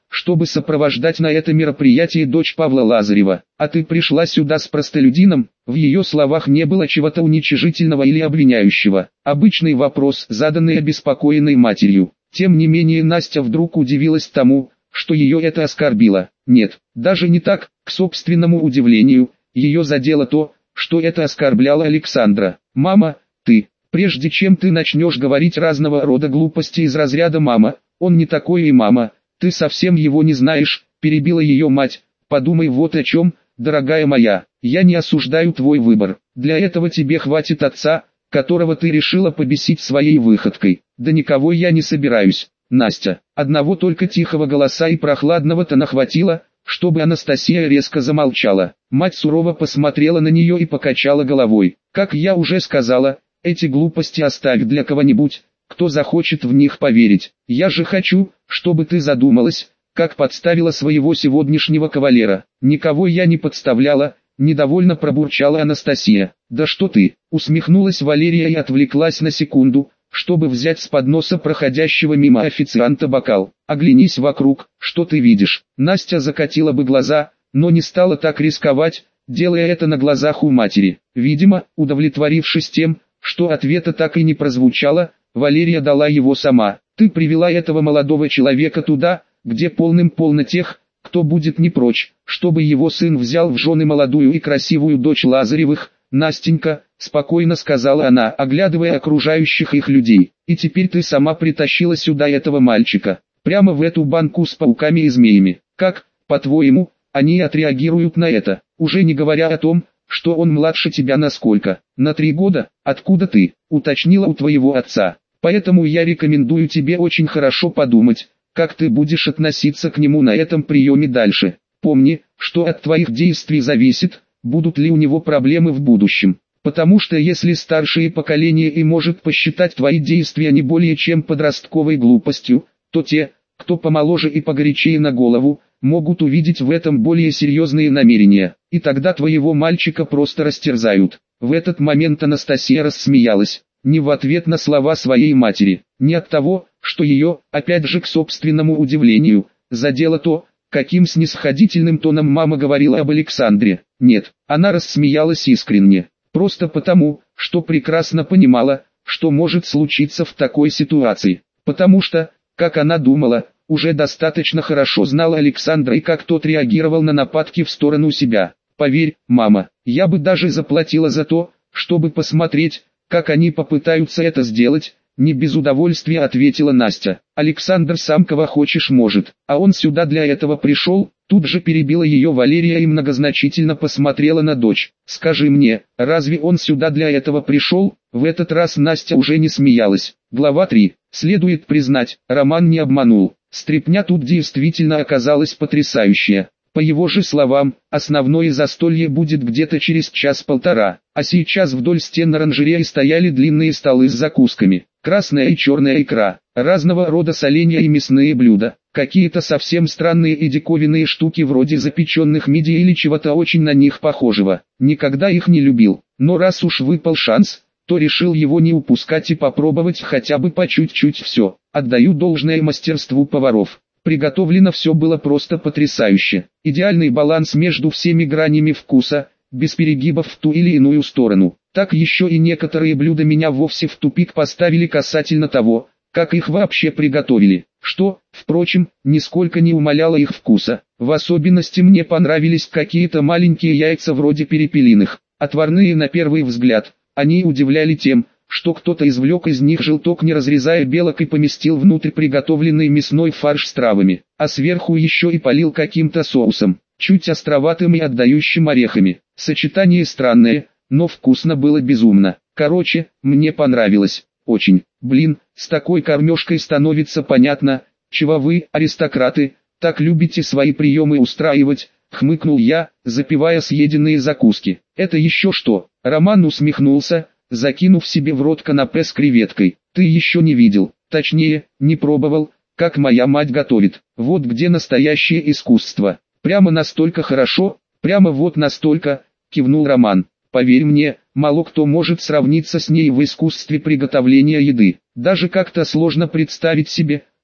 чтобы сопровождать на это мероприятие дочь Павла Лазарева. А ты пришла сюда с простолюдином? В ее словах не было чего-то уничижительного или обвиняющего. Обычный вопрос, заданный обеспокоенной матерью. Тем не менее Настя вдруг удивилась тому, что ее это оскорбило. Нет, даже не так, к собственному удивлению, ее задело то, что это оскорбляло Александра. «Мама, ты, прежде чем ты начнешь говорить разного рода глупости из разряда «мама», он не такой и мама, ты совсем его не знаешь», перебила ее мать. «Подумай вот о чем, дорогая моя, я не осуждаю твой выбор, для этого тебе хватит отца, которого ты решила побесить своей выходкой. Да никого я не собираюсь, Настя». Одного только тихого голоса и прохладного тона хватило, чтобы Анастасия резко замолчала. Мать сурово посмотрела на нее и покачала головой. «Как я уже сказала, эти глупости оставь для кого-нибудь, кто захочет в них поверить. Я же хочу, чтобы ты задумалась, как подставила своего сегодняшнего кавалера». «Никого я не подставляла», — недовольно пробурчала Анастасия. «Да что ты!» — усмехнулась Валерия и отвлеклась на секунду, чтобы взять с подноса проходящего мимо официанта бокал. «Оглянись вокруг, что ты видишь?» Настя закатила бы глаза, но не стала так рисковать, делая это на глазах у матери. Видимо, удовлетворившись тем, что ответа так и не прозвучало, Валерия дала его сама. «Ты привела этого молодого человека туда, где полным-полно тех, кто будет не прочь, чтобы его сын взял в жены молодую и красивую дочь Лазаревых, Настенька», — спокойно сказала она, оглядывая окружающих их людей. «И теперь ты сама притащила сюда этого мальчика, прямо в эту банку с пауками и змеями. Как, по-твоему, они отреагируют на это, уже не говоря о том, что он младше тебя на сколько? На три года? Откуда ты?» — уточнила у твоего отца. «Поэтому я рекомендую тебе очень хорошо подумать, как ты будешь относиться к нему на этом приеме дальше. Помни, что от твоих действий зависит, будут ли у него проблемы в будущем. Потому что если старшее поколение и может посчитать твои действия не более чем подростковой глупостью, то те, кто помоложе и погорячее на голову, могут увидеть в этом более серьезные намерения, и тогда твоего мальчика просто растерзают». В этот момент Анастасия рассмеялась, не в ответ на слова своей матери, не от того, что ее, опять же к собственному удивлению, задело то, каким снисходительным тоном мама говорила об Александре. Нет, она рассмеялась искренне, просто потому, что прекрасно понимала, что может случиться в такой ситуации, потому что, как она думала, уже достаточно хорошо знала Александра и как тот реагировал на нападки в сторону себя. «Поверь, мама, я бы даже заплатила за то, чтобы посмотреть, как они попытаются это сделать», — не без удовольствия ответила Настя. «Александр сам кого хочешь может, а он сюда для этого пришел», — тут же перебила ее Валерия и многозначительно посмотрела на дочь. «Скажи мне, разве он сюда для этого пришел?» В этот раз Настя уже не смеялась. Глава три. Следует признать, Роман не обманул. Стряпня тут действительно оказалась потрясающая. По его же словам, основное застолье будет где-то через час-полтора, а сейчас вдоль стен оранжереи стояли длинные столы с закусками, красная и черная икра, разного рода соленья и мясные блюда, какие-то совсем странные и диковинные штуки вроде запеченных мидий или чего-то очень на них похожего. Никогда их не любил, но раз уж выпал шанс, то решил его не упускать и попробовать хотя бы по чуть-чуть все. Отдаю должное мастерству поваров. Приготовлено все было просто потрясающе. Идеальный баланс между всеми гранями вкуса, без перегибов в ту или иную сторону. Так еще и некоторые блюда меня вовсе в тупик поставили касательно того, как их вообще приготовили, что, впрочем, нисколько не умаляло их вкуса. В особенности мне понравились какие-то маленькие яйца вроде перепелиных, отварные на первый взгляд. Они удивляли тем, что кто-то извлек из них желток, не разрезая белок, и поместил внутрь приготовленный мясной фарш с травами, а сверху еще и полил каким-то соусом, чуть островатым и отдающим орехами. Сочетание странное, но вкусно было безумно. Короче, мне понравилось. Очень. Блин, с такой кормежкой становится понятно, чего вы, аристократы, так любите свои приемы устраивать, хмыкнул я, запивая съеденные закуски. Это еще что? Роман усмехнулся, закинув себе в рот канапе с креветкой. Ты еще не видел, точнее, не пробовал, как моя мать готовит. Вот где настоящее искусство. Прямо настолько хорошо, прямо вот настолько, кивнул Роман. Поверь мне, мало кто может сравниться с ней в искусстве приготовления еды. Даже как-то сложно представить себе,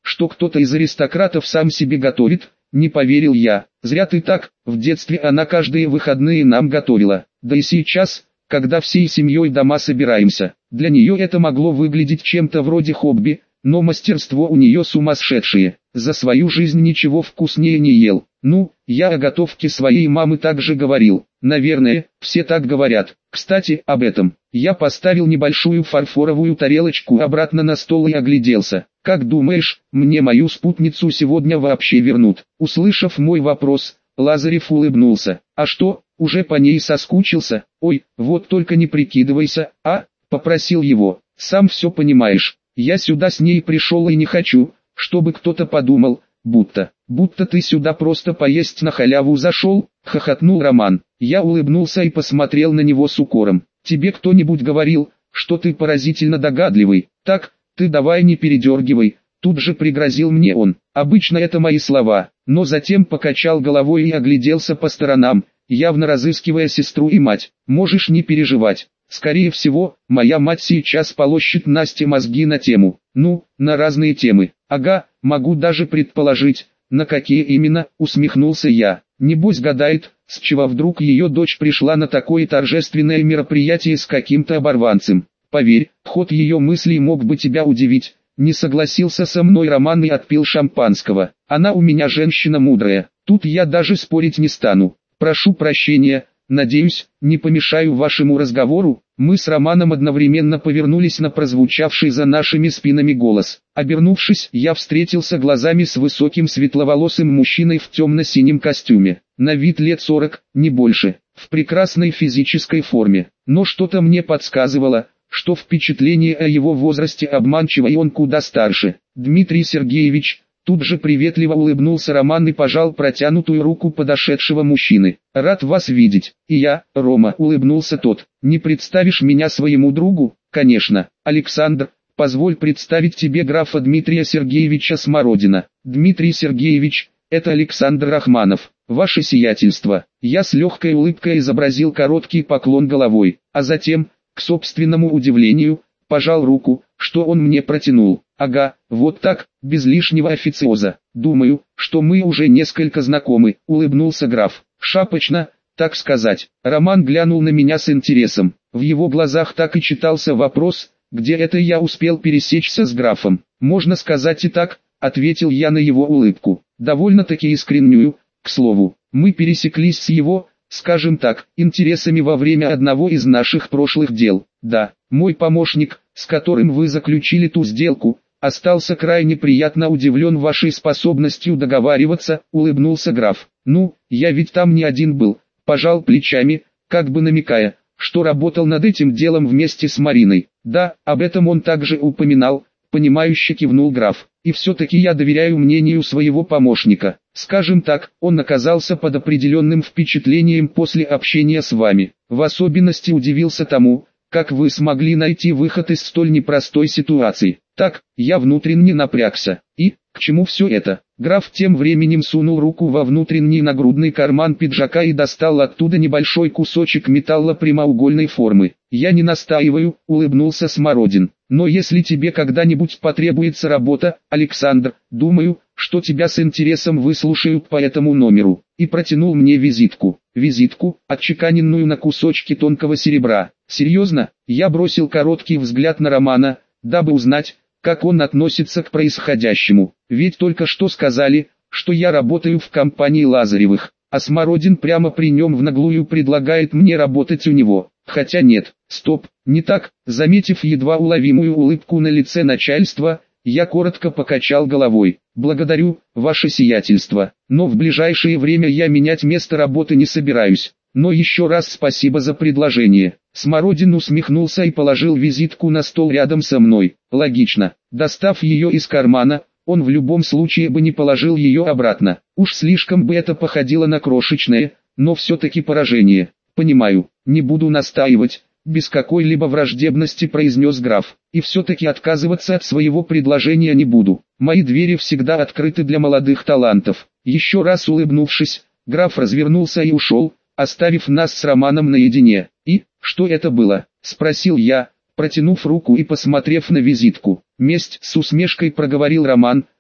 что кто-то из аристократов сам себе готовит, не поверил я. Зря ты так, в детстве она каждые выходные нам готовила. Да и сейчас, когда всей семьей дома собираемся. Для нее это могло выглядеть чем-то вроде хобби, но мастерство у нее сумасшедшее. За свою жизнь ничего вкуснее не ел. Ну, я о готовке своей мамы также говорил. Наверное, все так говорят. Кстати, об этом. Я поставил небольшую фарфоровую тарелочку обратно на стол и огляделся. Как думаешь, мне мою спутницу сегодня вообще вернут? Услышав мой вопрос, Лазарев улыбнулся. А что, уже по ней соскучился? Ой, вот только не прикидывайся, а? Попросил его. Сам все понимаешь. Я сюда с ней пришел и не хочу, чтобы кто-то подумал, будто, будто ты сюда просто поесть на халяву зашел, хохотнул Роман. Я улыбнулся и посмотрел на него с укором. Тебе кто-нибудь говорил, что ты поразительно догадливый? Так, ты давай не передергивай, тут же пригрозил мне он. Обычно это мои слова, но затем покачал головой и огляделся по сторонам, явно разыскивая сестру и мать. Можешь не переживать. Скорее всего, моя мать сейчас полощет Насте мозги на тему. Ну, на разные темы. Ага, могу даже предположить, на какие именно, усмехнулся я. Небось гадает, с чего вдруг ее дочь пришла на такое торжественное мероприятие с каким-то оборванцем. Поверь, ход ее мыслей мог бы тебя удивить. Не согласился со мной Роман и отпил шампанского. Она у меня женщина мудрая, тут я даже спорить не стану. Прошу прощения. Надеюсь, не помешаю вашему разговору. Мы с Романом одновременно повернулись на прозвучавший за нашими спинами голос. Обернувшись, я встретился глазами с высоким светловолосым мужчиной в темно-синем костюме. На вид лет сорок, не больше, в прекрасной физической форме. Но что-то мне подсказывало, что впечатление о его возрасте обманчиво и он куда старше. Дмитрий Сергеевич. Тут же приветливо улыбнулся Роман и пожал протянутую руку подошедшего мужчины. «Рад вас видеть». «И я, Рома», — улыбнулся тот. «Не представишь меня своему другу?» «Конечно. Александр, позволь представить тебе графа Дмитрия Сергеевича Смородина». «Дмитрий Сергеевич, это Александр Рахманов, ваше сиятельство». Я с легкой улыбкой изобразил короткий поклон головой, а затем, к собственному удивлению, пожал руку, что он мне протянул. «Ага, вот так, без лишнего официоза. Думаю, что мы уже несколько знакомы», — улыбнулся граф. «Шапочно, так сказать». Роман глянул на меня с интересом. В его глазах так и читался вопрос, где это я успел пересечься с графом. «Можно сказать и так», — ответил я на его улыбку. Довольно-таки искреннюю, к слову. Мы пересеклись с его, скажем так, интересами во время одного из наших прошлых дел. Да, мой помощник, с которым вы заключили ту сделку, остался крайне приятно удивлен вашей способностью договариваться, улыбнулся граф. Ну, я ведь там не один был, пожал плечами, как бы намекая, что работал над этим делом вместе с Мариной. Да, об этом он также упоминал, понимающе кивнул граф. И все-таки я доверяю мнению своего помощника. Скажем так, он оказался под определенным впечатлением после общения с вами. В особенности удивился тому, как вы смогли найти выход из столь непростой ситуации. Так, я внутренне напрягся. И, к чему все это? Граф тем временем сунул руку во внутренний нагрудный карман пиджака и достал оттуда небольшой кусочек металла прямоугольной формы. «Я не настаиваю», — улыбнулся Смородин. «Но если тебе когда-нибудь потребуется работа, Александр, думаю, что тебя с интересом выслушают по этому номеру». И протянул мне визитку. Визитку, отчеканенную на кусочке тонкого серебра. «Серьезно?» Я бросил короткий взгляд на Романа, дабы узнать, как он относится к происходящему. Ведь только что сказали, что я работаю в компании Лазаревых, а Смородин прямо при нем в наглую предлагает мне работать у него. Хотя нет, стоп, не так. Заметив едва уловимую улыбку на лице начальства, я коротко покачал головой. «Благодарю, ваше сиятельство, но в ближайшее время я менять место работы не собираюсь. Но еще раз спасибо за предложение». Смородин усмехнулся и положил визитку на стол рядом со мной. Логично. Достав ее из кармана, он в любом случае бы не положил ее обратно. Уж слишком бы это походило на крошечное, но все-таки поражение. «Понимаю, не буду настаивать», — без какой-либо враждебности произнес граф. «И все-таки отказываться от своего предложения не буду. Мои двери всегда открыты для молодых талантов». Еще раз улыбнувшись, граф развернулся и ушел, оставив нас с Романом наедине. «И, что это было?» — спросил я, протянув руку и посмотрев на визитку. «Месть», — с усмешкой проговорил Роман,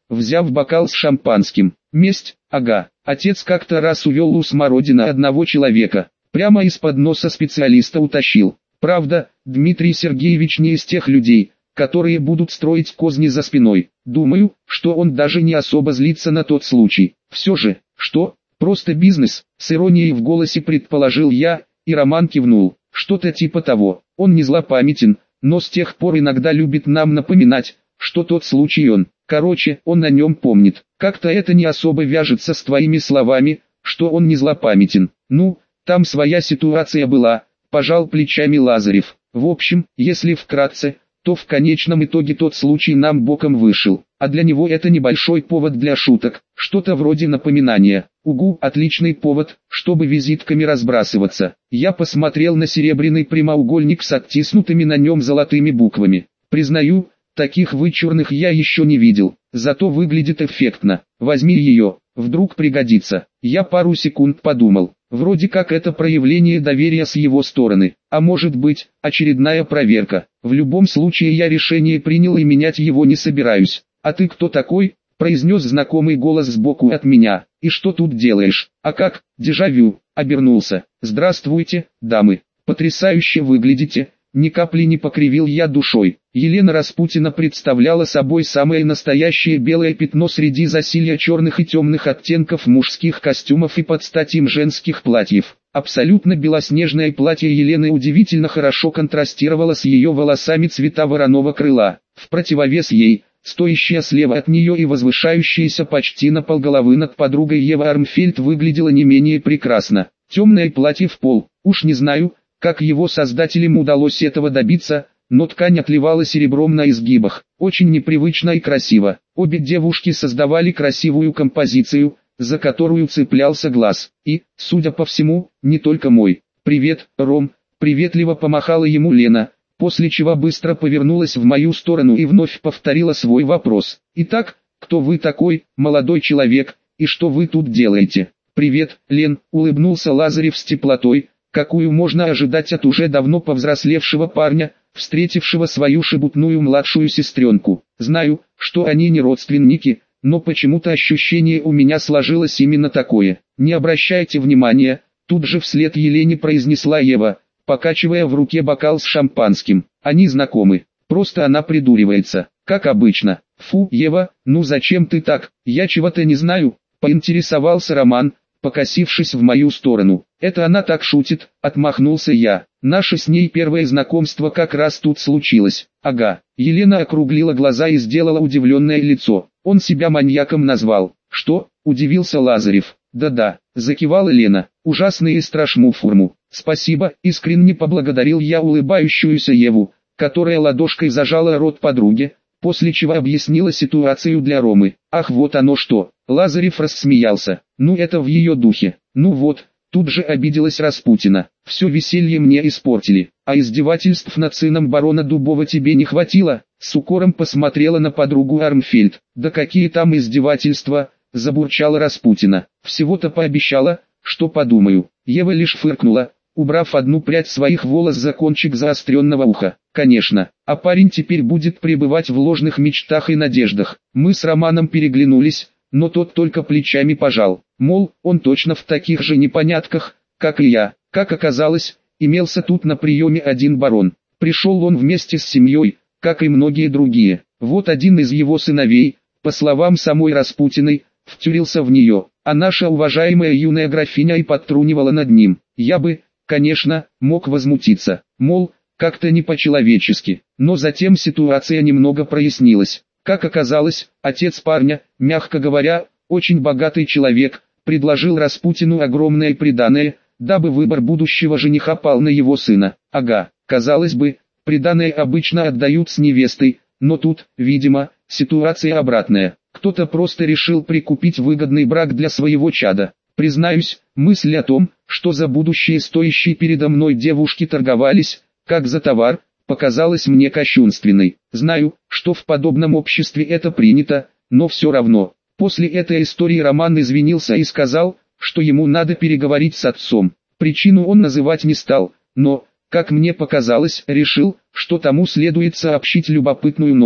взяв бокал с шампанским. Месть, ага, отец как-то раз увел у Смородина одного человека, прямо из-под носа специалиста утащил. Правда, Дмитрий Сергеевич не из тех людей, которые будут строить козни за спиной. Думаю, что он даже не особо злится на тот случай. Все же, что, просто бизнес, с иронией в голосе предположил я, и Роман кивнул. Что-то типа того. Он не злопамятен, но с тех пор иногда любит нам напоминать, что тот случай он. Короче, он о нем помнит. Как-то это не особо вяжется с твоими словами, что он не злопамятен. Ну, там своя ситуация была, пожал плечами Лазарев. В общем, если вкратце, то в конечном итоге тот случай нам боком вышел, а для него это небольшой повод для шуток, что-то вроде напоминания. Угу, отличный повод, чтобы визитками разбрасываться. Я посмотрел на серебряный прямоугольник с оттиснутыми на нем золотыми буквами. Признаю, таких вычурных я еще не видел, зато выглядит эффектно. Возьми ее, вдруг пригодится. Я пару секунд подумал, вроде как это проявление доверия с его стороны, а может быть, очередная проверка. В любом случае я решение принял и менять его не собираюсь. А ты кто такой? Произнес знакомый голос сбоку от меня. И что тут делаешь? А как? Дежавю. Обернулся. Здравствуйте, дамы. Потрясающе выглядите. Ни капли не покривил я душой. Елена Распутина представляла собой самое настоящее белое пятно среди засилья черных и темных оттенков мужских костюмов и под стать им женских платьев. Абсолютно белоснежное платье Елены удивительно хорошо контрастировало с ее волосами цвета вороного крыла. В противовес ей, стоящая слева от нее и возвышающаяся почти на полголовы над подругой Ева Армфельд выглядела не менее прекрасно. Темное платье в пол, уж не знаю, как его создателям удалось этого добиться, но ткань отливала серебром на изгибах, очень непривычно и красиво. Обе девушки создавали красивую композицию, за которую цеплялся глаз, и, судя по всему, не только мой. «Привет, Ром», — приветливо помахала ему Лена, после чего быстро повернулась в мою сторону и вновь повторила свой вопрос. «Итак, кто вы такой, молодой человек, и что вы тут делаете?» «Привет, Лен», — улыбнулся Лазарев с теплотой, какую можно ожидать от уже давно повзрослевшего парня, встретившего свою шебутную младшую сестренку. Знаю, что они не родственники, но почему-то ощущение у меня сложилось именно такое. Не обращайте внимания, тут же вслед Елене произнесла Ева, покачивая в руке бокал с шампанским. Они знакомы, просто она придуривается, как обычно. Фу, Ева, ну зачем ты так, я чего-то не знаю, поинтересовался Роман, покосившись в мою сторону. «Это она так шутит», — отмахнулся я. «Наше с ней первое знакомство как раз тут случилось». «Ага». Елена округлила глаза и сделала удивленное лицо. «Он себя маньяком назвал». «Что?» — удивился Лазарев. «Да-да», — закивала Лена. «Ужасный и страшную форму». «Спасибо», — искренне поблагодарил я улыбающуюся Еву, которая ладошкой зажала рот подруги, после чего объяснила ситуацию для Ромы. «Ах, вот оно что!» Лазарев рассмеялся. «Ну это в ее духе. Ну вот», тут же обиделась Распутина. «Все веселье мне испортили, а издевательств над сыном барона Дубова тебе не хватило?» С укором посмотрела на подругу Армфельд. «Да какие там издевательства!» забурчала Распутина. «Всего-то пообещала, что подумаю». Ева лишь фыркнула, убрав одну прядь своих волос за кончик заостренного уха. «Конечно, а парень теперь будет пребывать в ложных мечтах и надеждах». Мы с Романом переглянулись, но тот только плечами пожал. Мол, он точно в таких же непонятках, как и я. Как оказалось, имелся тут на приеме один барон. Пришел он вместе с семьей, как и многие другие. Вот один из его сыновей, по словам самой Распутиной, втюрился в нее, а наша уважаемая юная графиня и подтрунивала над ним. Я бы, конечно, мог возмутиться, мол, как-то не по-человечески, но затем ситуация немного прояснилась. Как оказалось, отец парня, мягко говоря, очень богатый человек, предложил Распутину огромное приданое, дабы выбор будущего жениха пал на его сына. Ага, казалось бы, приданое обычно отдают с невестой, но тут, видимо, ситуация обратная. Кто-то просто решил прикупить выгодный брак для своего чада. Признаюсь, мысль о том, что за будущее стоящие передо мной девушки торговались, как за товар, показалась мне кощунственной. Знаю, что в подобном обществе это принято, но все равно. После этой истории Роман извинился и сказал, что ему надо переговорить с отцом. Причину он называть не стал, но, как мне показалось, решил, что тому следует сообщить любопытную новость.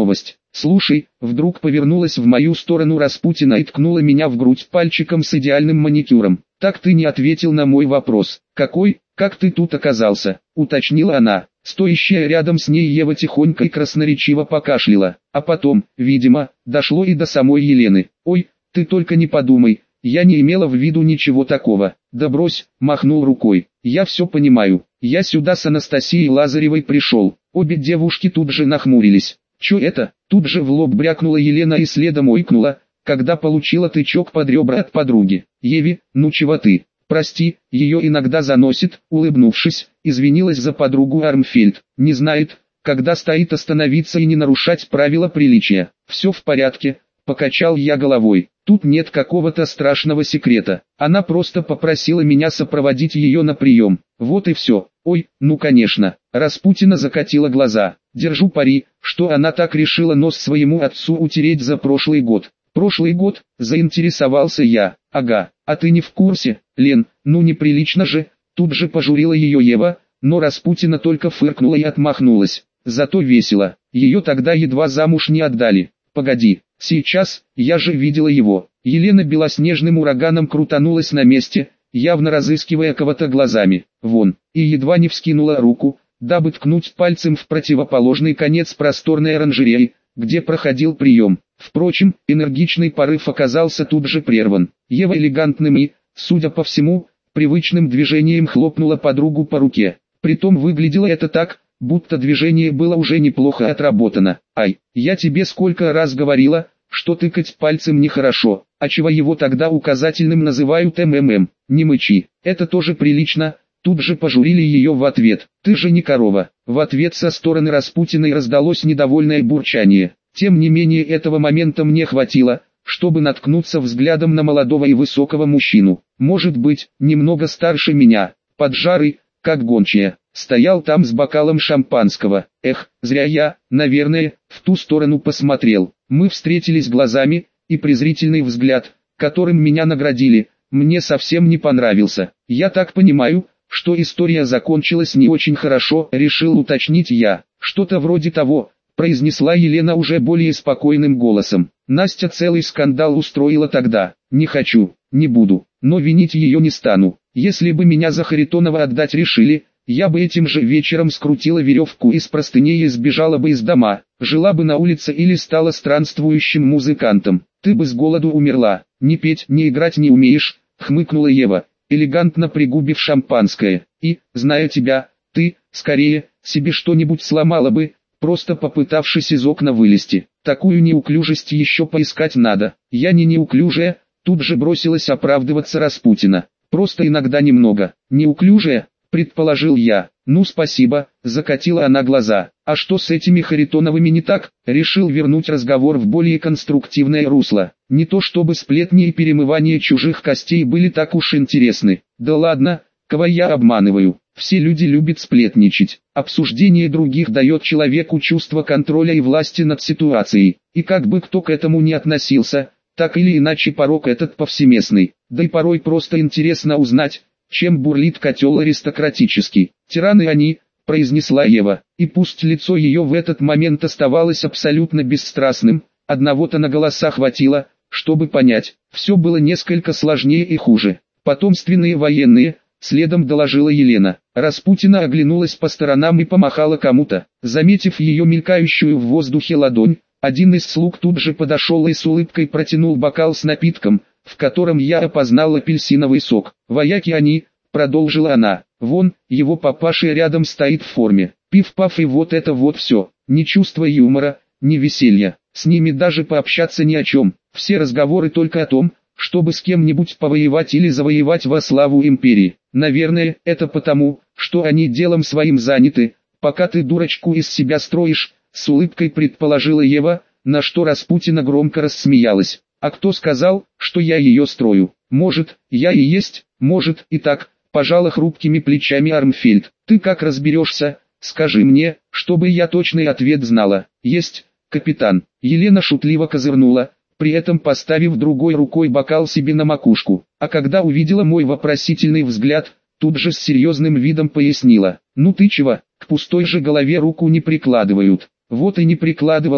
Слушай, вдруг повернулась в мою сторону Распутина и ткнула меня в грудь пальчиком с идеальным маникюром. Так ты не ответил на мой вопрос. Какой, как ты тут оказался, уточнила она. Стоящая рядом с ней Ева тихонько и красноречиво покашляла. А потом, видимо, дошло и до самой Елены. Ой, ты только не подумай, я не имела в виду ничего такого. Да брось, махнул рукой. Я все понимаю. Я сюда с Анастасией Лазаревой пришел. Обе девушки тут же нахмурились. Чё это? Тут же в лоб брякнула Елена и следом ойкнула, когда получила тычок под ребра от подруги. Еве, ну чего ты? Прости, ее иногда заносит, улыбнувшись, извинилась за подругу Армфельд. Не знает, когда стоит остановиться и не нарушать правила приличия. Все в порядке, покачал я головой. Тут нет какого-то страшного секрета. Она просто попросила меня сопроводить ее на прием. Вот и все. Ой, ну конечно. Распутина закатила глаза. Держу пари, что она так решила нос своему отцу утереть за прошлый год. Прошлый год, заинтересовался я. Ага, а ты не в курсе, Лен, ну неприлично же. Тут же пожурила ее Ева, но Распутина только фыркнула и отмахнулась. Зато весело. Ее тогда едва замуж не отдали. Погоди, сейчас, я же видела его. Елена белоснежным ураганом крутанулась на месте, явно разыскивая кого-то глазами. Вон, и едва не вскинула руку, дабы ткнуть пальцем в противоположный конец просторной оранжереи, где проходил прием. Впрочем, энергичный порыв оказался тут же прерван. Ева элегантным и, судя по всему, привычным движением хлопнула подругу по руке. Притом выглядело это так, будто движение было уже неплохо отработано. Ай, я тебе сколько раз говорила, что тыкать пальцем нехорошо, а чего его тогда указательным называют МММ, не мычи, это тоже прилично. Тут же пожурили ее в ответ. Ты же не корова. В ответ со стороны Распутиной раздалось недовольное бурчание. Тем не менее этого момента мне хватило, чтобы наткнуться взглядом на молодого и высокого мужчину. Может быть, немного старше меня, поджарый, как гончая. Стоял там с бокалом шампанского. Эх, зря я, наверное, в ту сторону посмотрел. Мы встретились глазами, и презрительный взгляд, которым меня наградили, мне совсем не понравился. Я так понимаю, что история закончилась не очень хорошо, решил уточнить я. Что-то вроде того, произнесла Елена уже более спокойным голосом. Настя целый скандал устроила тогда. Не хочу, не буду, но винить ее не стану. Если бы меня за Харитонова отдать решили, я бы этим же вечером скрутила веревку из простыней и сбежала бы из дома, жила бы на улице или стала странствующим музыкантом. Ты бы с голоду умерла. Не петь, не играть не умеешь, хмыкнула Ева, элегантно пригубив шампанское. И, зная тебя, ты, скорее, себе что-нибудь сломала бы, просто попытавшись из окна вылезти. Такую неуклюжесть еще поискать надо. Я не неуклюжая, тут же бросилась оправдываться Распутина. Просто иногда немного. Неуклюжая, предположил я. Ну спасибо, закатила она глаза. А что с этими Харитоновыми не так? Решил вернуть разговор в более конструктивное русло. Не то чтобы сплетни и перемывание чужих костей были так уж интересны. Да ладно, кого я обманываю. Все люди любят сплетничать. Обсуждение других дает человеку чувство контроля и власти над ситуацией. И как бы кто к этому ни относился, так или иначе порок этот повсеместный. Да и порой просто интересно узнать, чем бурлит котел аристократический. Тираны они, произнесла Ева, и пусть лицо ее в этот момент оставалось абсолютно бесстрастным, одного-то на голоса хватило, чтобы понять, все было несколько сложнее и хуже. Потомственные военные, следом доложила Елена. Распутина оглянулась по сторонам и помахала кому-то. Заметив ее мелькающую в воздухе ладонь, один из слуг тут же подошел и с улыбкой протянул бокал с напитком, в котором я опознал апельсиновый сок. Вояки они, продолжила она, вон, его папаша рядом стоит в форме. Пиф-паф и вот это вот все. Ни чувства юмора, ни веселья. С ними даже пообщаться ни о чем. Все разговоры только о том, чтобы с кем-нибудь повоевать или завоевать во славу империи. Наверное, это потому, что они делом своим заняты, пока ты дурочку из себя строишь, с улыбкой предположила Ева, на что Распутина громко рассмеялась. А кто сказал, что я ее строю? Может, я и есть, может и так, пожала хрупкими плечами Армфельд. Ты как разберешься, скажи мне, чтобы я точный ответ знала. Есть, капитан. Елена шутливо козырнула, при этом поставив другой рукой бокал себе на макушку. А когда увидела мой вопросительный взгляд, тут же с серьезным видом пояснила. Ну ты чего, к пустой же голове руку не прикладывают. Вот и не прикладывала бы,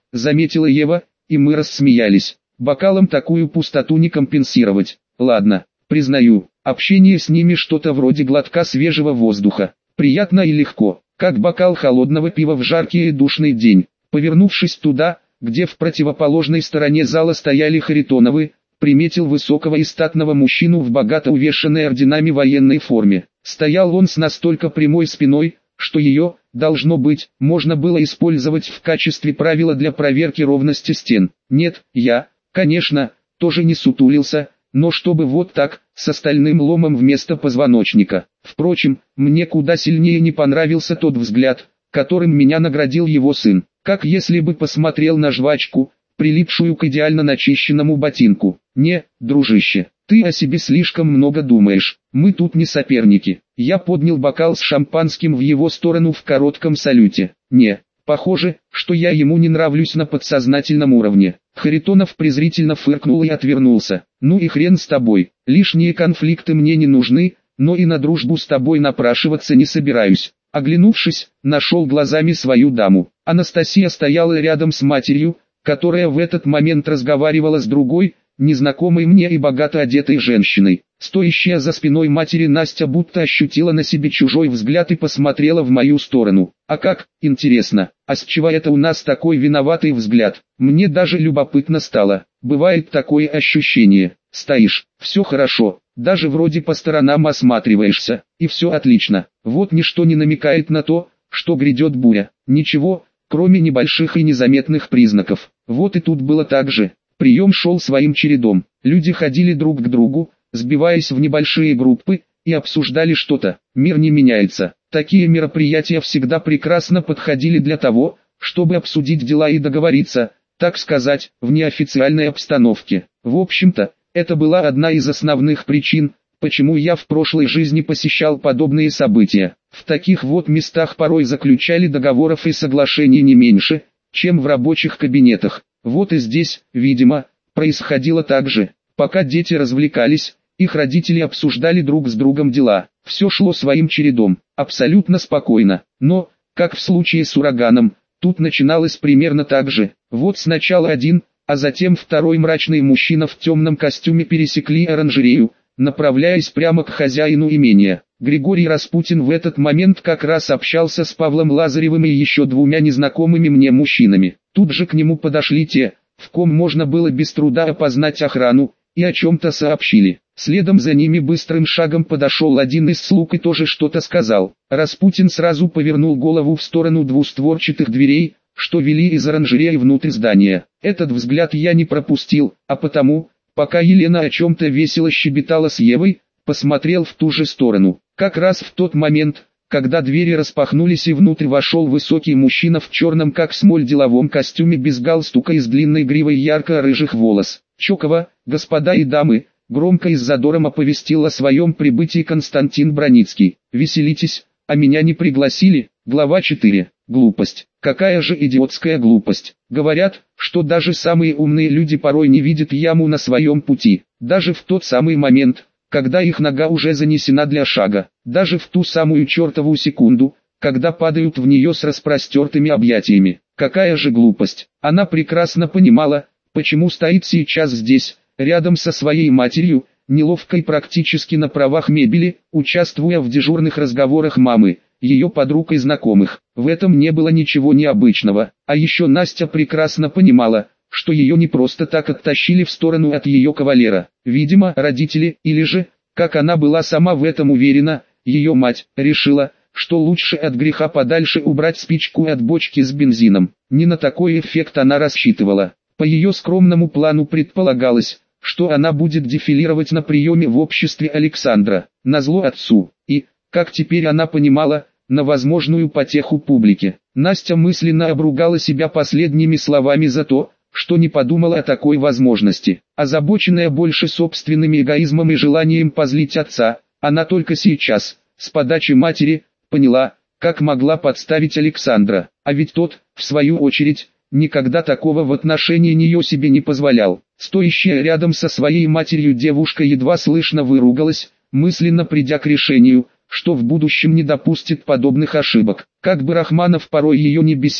заметила Ева, и мы рассмеялись. Бокалом такую пустоту не компенсировать. Ладно, признаю, общение с ними что-то вроде глотка свежего воздуха. Приятно и легко, как бокал холодного пива в жаркий и душный день. Повернувшись туда, где в противоположной стороне зала стояли Харитоновы, приметил высокого и статного мужчину в богато увешанной орденами военной форме. Стоял он с настолько прямой спиной, что ее, должно быть, можно было использовать в качестве правила для проверки ровности стен. Нет, я, конечно, тоже не сутулился, но чтобы вот так, с остальным ломом вместо позвоночника. Впрочем, мне куда сильнее не понравился тот взгляд, которым меня наградил его сын, как если бы посмотрел на жвачку, прилипшую к идеально начищенному ботинку. Не, дружище, ты о себе слишком много думаешь, мы тут не соперники. Я поднял бокал с шампанским в его сторону в коротком салюте. Не, похоже, что я ему не нравлюсь на подсознательном уровне. Харитонов презрительно фыркнул и отвернулся. Ну и хрен с тобой, лишние конфликты мне не нужны, но и на дружбу с тобой напрашиваться не собираюсь. Оглянувшись, нашел глазами свою даму. Анастасия стояла рядом с матерью, которая в этот момент разговаривала с другой, незнакомой мне и богато одетой женщиной. Стоящая за спиной матери Настя будто ощутила на себе чужой взгляд и посмотрела в мою сторону. А как, интересно, а с чего это у нас такой виноватый взгляд? Мне даже любопытно стало. Бывает такое ощущение. Стоишь, все хорошо, даже вроде по сторонам осматриваешься, и все отлично. Вот ничто не намекает на то, что грядет буря. Ничего, кроме небольших и незаметных признаков. Вот и тут было так же. Прием шел своим чередом. Люди ходили друг к другу, сбиваясь в небольшие группы, и обсуждали что-то. Мир не меняется. Такие мероприятия всегда прекрасно подходили для того, чтобы обсудить дела и договориться, так сказать, в неофициальной обстановке. В общем-то, это была одна из основных причин, почему я в прошлой жизни посещал подобные события. В таких вот местах порой заключали договоров и соглашений не меньше, чем в рабочих кабинетах. Вот и здесь, видимо, происходило так же. Пока дети развлекались, их родители обсуждали друг с другом дела. Все шло своим чередом, абсолютно спокойно. Но, как в случае с ураганом, тут начиналось примерно так же. Вот сначала один, а затем второй мрачный мужчина в темном костюме пересекли оранжерею, направляясь прямо к хозяину имения. Григорий Распутин в этот момент как раз общался с Павлом Лазаревым и еще двумя незнакомыми мне мужчинами. Тут же к нему подошли те, в ком можно было без труда опознать охрану, и о чем-то сообщили. Следом за ними быстрым шагом подошел один из слуг и тоже что-то сказал. Распутин сразу повернул голову в сторону двустворчатых дверей, что вели из оранжереи внутрь здания. Этот взгляд я не пропустил, а потому, пока Елена о чем-то весело щебетала с Евой, посмотрел в ту же сторону. Как раз в тот момент, когда двери распахнулись и внутрь вошел высокий мужчина в черном как смоль деловом костюме без галстука и с длинной гривой ярко-рыжих волос. «Чокова, господа и дамы», громко и с задором оповестил о своем прибытии Константин Броницкий. «Веселитесь, а меня не пригласили?» Глава четыре. Глупость. Какая же идиотская глупость. Говорят, что даже самые умные люди порой не видят яму на своем пути. Даже в тот самый момент, когда их нога уже занесена для шага. Даже в ту самую чертову секунду, когда падают в нее с распростертыми объятиями. Какая же глупость. Она прекрасно понимала, почему стоит сейчас здесь, рядом со своей матерью, неловкой практически на правах мебели, участвуя в дежурных разговорах мамы, ее подруг и знакомых. В этом не было ничего необычного. А еще Настя прекрасно понимала, что ее не просто так оттащили в сторону от ее кавалера. Видимо, родители, или же, как она была сама в этом уверена, ее мать, решила, что лучше от греха подальше убрать спичку от бочки с бензином. Не на такой эффект она рассчитывала. По ее скромному плану предполагалось, что она будет дефилировать на приеме в обществе Александра, назло отцу, и, как теперь она понимала, на возможную потеху публике. Настя мысленно обругала себя последними словами за то, что не подумала о такой возможности. Озабоченная больше собственным эгоизмом и желанием позлить отца, она только сейчас, с подачи матери, поняла, как могла подставить Александра. А ведь тот, в свою очередь, никогда такого в отношении нее себе не позволял. Стоящая рядом со своей матерью девушка едва слышно выругалась, мысленно придя к решению, что в будущем не допустит подобных ошибок. Как бы Рахманов порой ее не бесил,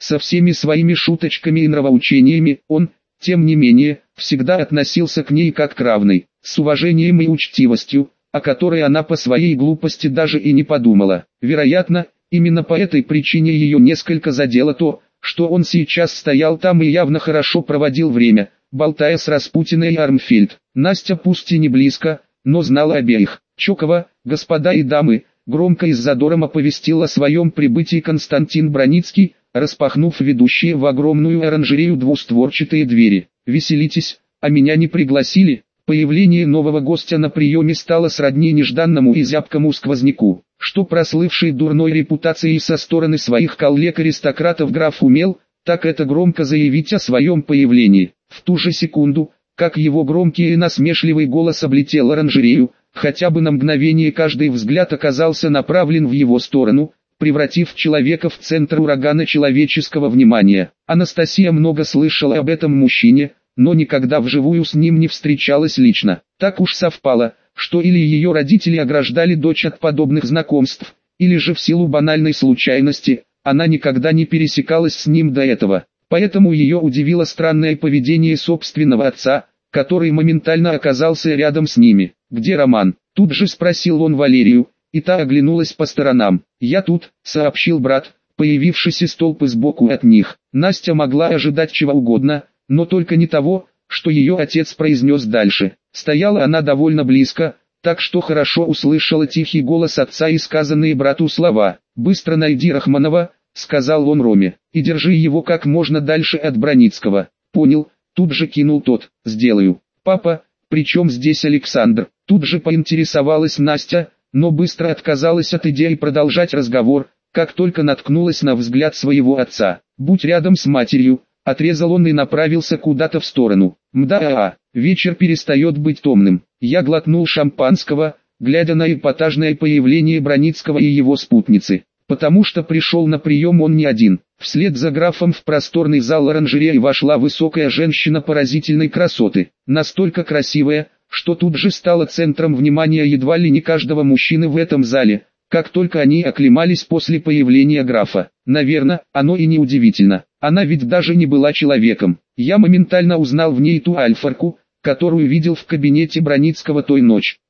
Со всеми своими шуточками и нравоучениями, он, тем не менее, всегда относился к ней как к равной, с уважением и учтивостью, о которой она по своей глупости даже и не подумала. Вероятно, именно по этой причине ее несколько задело то, что он сейчас стоял там и явно хорошо проводил время, болтая с Распутиной и Армфельд. Настя пусть и не близко, но знала обеих. Чокова, господа и дамы, громко и с задором оповестил о своем прибытии Константин Броницкий, распахнув ведущие в огромную оранжерею двустворчатые двери. «Веселитесь, а меня не пригласили?» Появление нового гостя на приеме стало сродни нежданному и зябкому сквозняку, что прослывший дурной репутацией со стороны своих коллег-аристократов граф умел, так это громко заявить о своем появлении. В ту же секунду, как его громкий и насмешливый голос облетел оранжерею, хотя бы на мгновение каждый взгляд оказался направлен в его сторону, превратив человека в центр урагана человеческого внимания. Анастасия много слышала об этом мужчине, но никогда вживую с ним не встречалась лично. Так уж совпало, что или ее родители ограждали дочь от подобных знакомств, или же в силу банальной случайности, она никогда не пересекалась с ним до этого. Поэтому ее удивило странное поведение собственного отца, который моментально оказался рядом с ними. «Где Роман?» – тут же спросил он Валерию, и та оглянулась по сторонам. «Я тут», – сообщил брат, появившись из толпы сбоку от них. Настя могла ожидать чего угодно, но только не того, что ее отец произнес дальше. Стояла она довольно близко, так что хорошо услышала тихий голос отца и сказанные брату слова. «Быстро найди Рахманова», — сказал он Роме, — «и держи его как можно дальше от Броницкого». «Понял», — тут же кинул тот. «Сделаю». «Папа, при чем здесь Александр?» Тут же поинтересовалась Настя, но быстро отказалась от идеи продолжать разговор, как только наткнулась на взгляд своего отца. «Будь рядом с матерью», — отрезал он и направился куда-то в сторону. «Мда-а, вечер перестает быть томным». Я глотнул шампанского, глядя на эпатажное появление Броницкого и его спутницы. Потому что пришел на прием он не один. Вслед за графом в просторный зал оранжереи вошла высокая женщина поразительной красоты. Настолько красивая, что тут же стала центром внимания едва ли не каждого мужчины в этом зале, как только они оклемались после появления графа. Наверное, оно и не удивительно. Она ведь даже не была человеком. Я моментально узнал в ней ту альфарку, которую видел в кабинете Броницкого той ночь.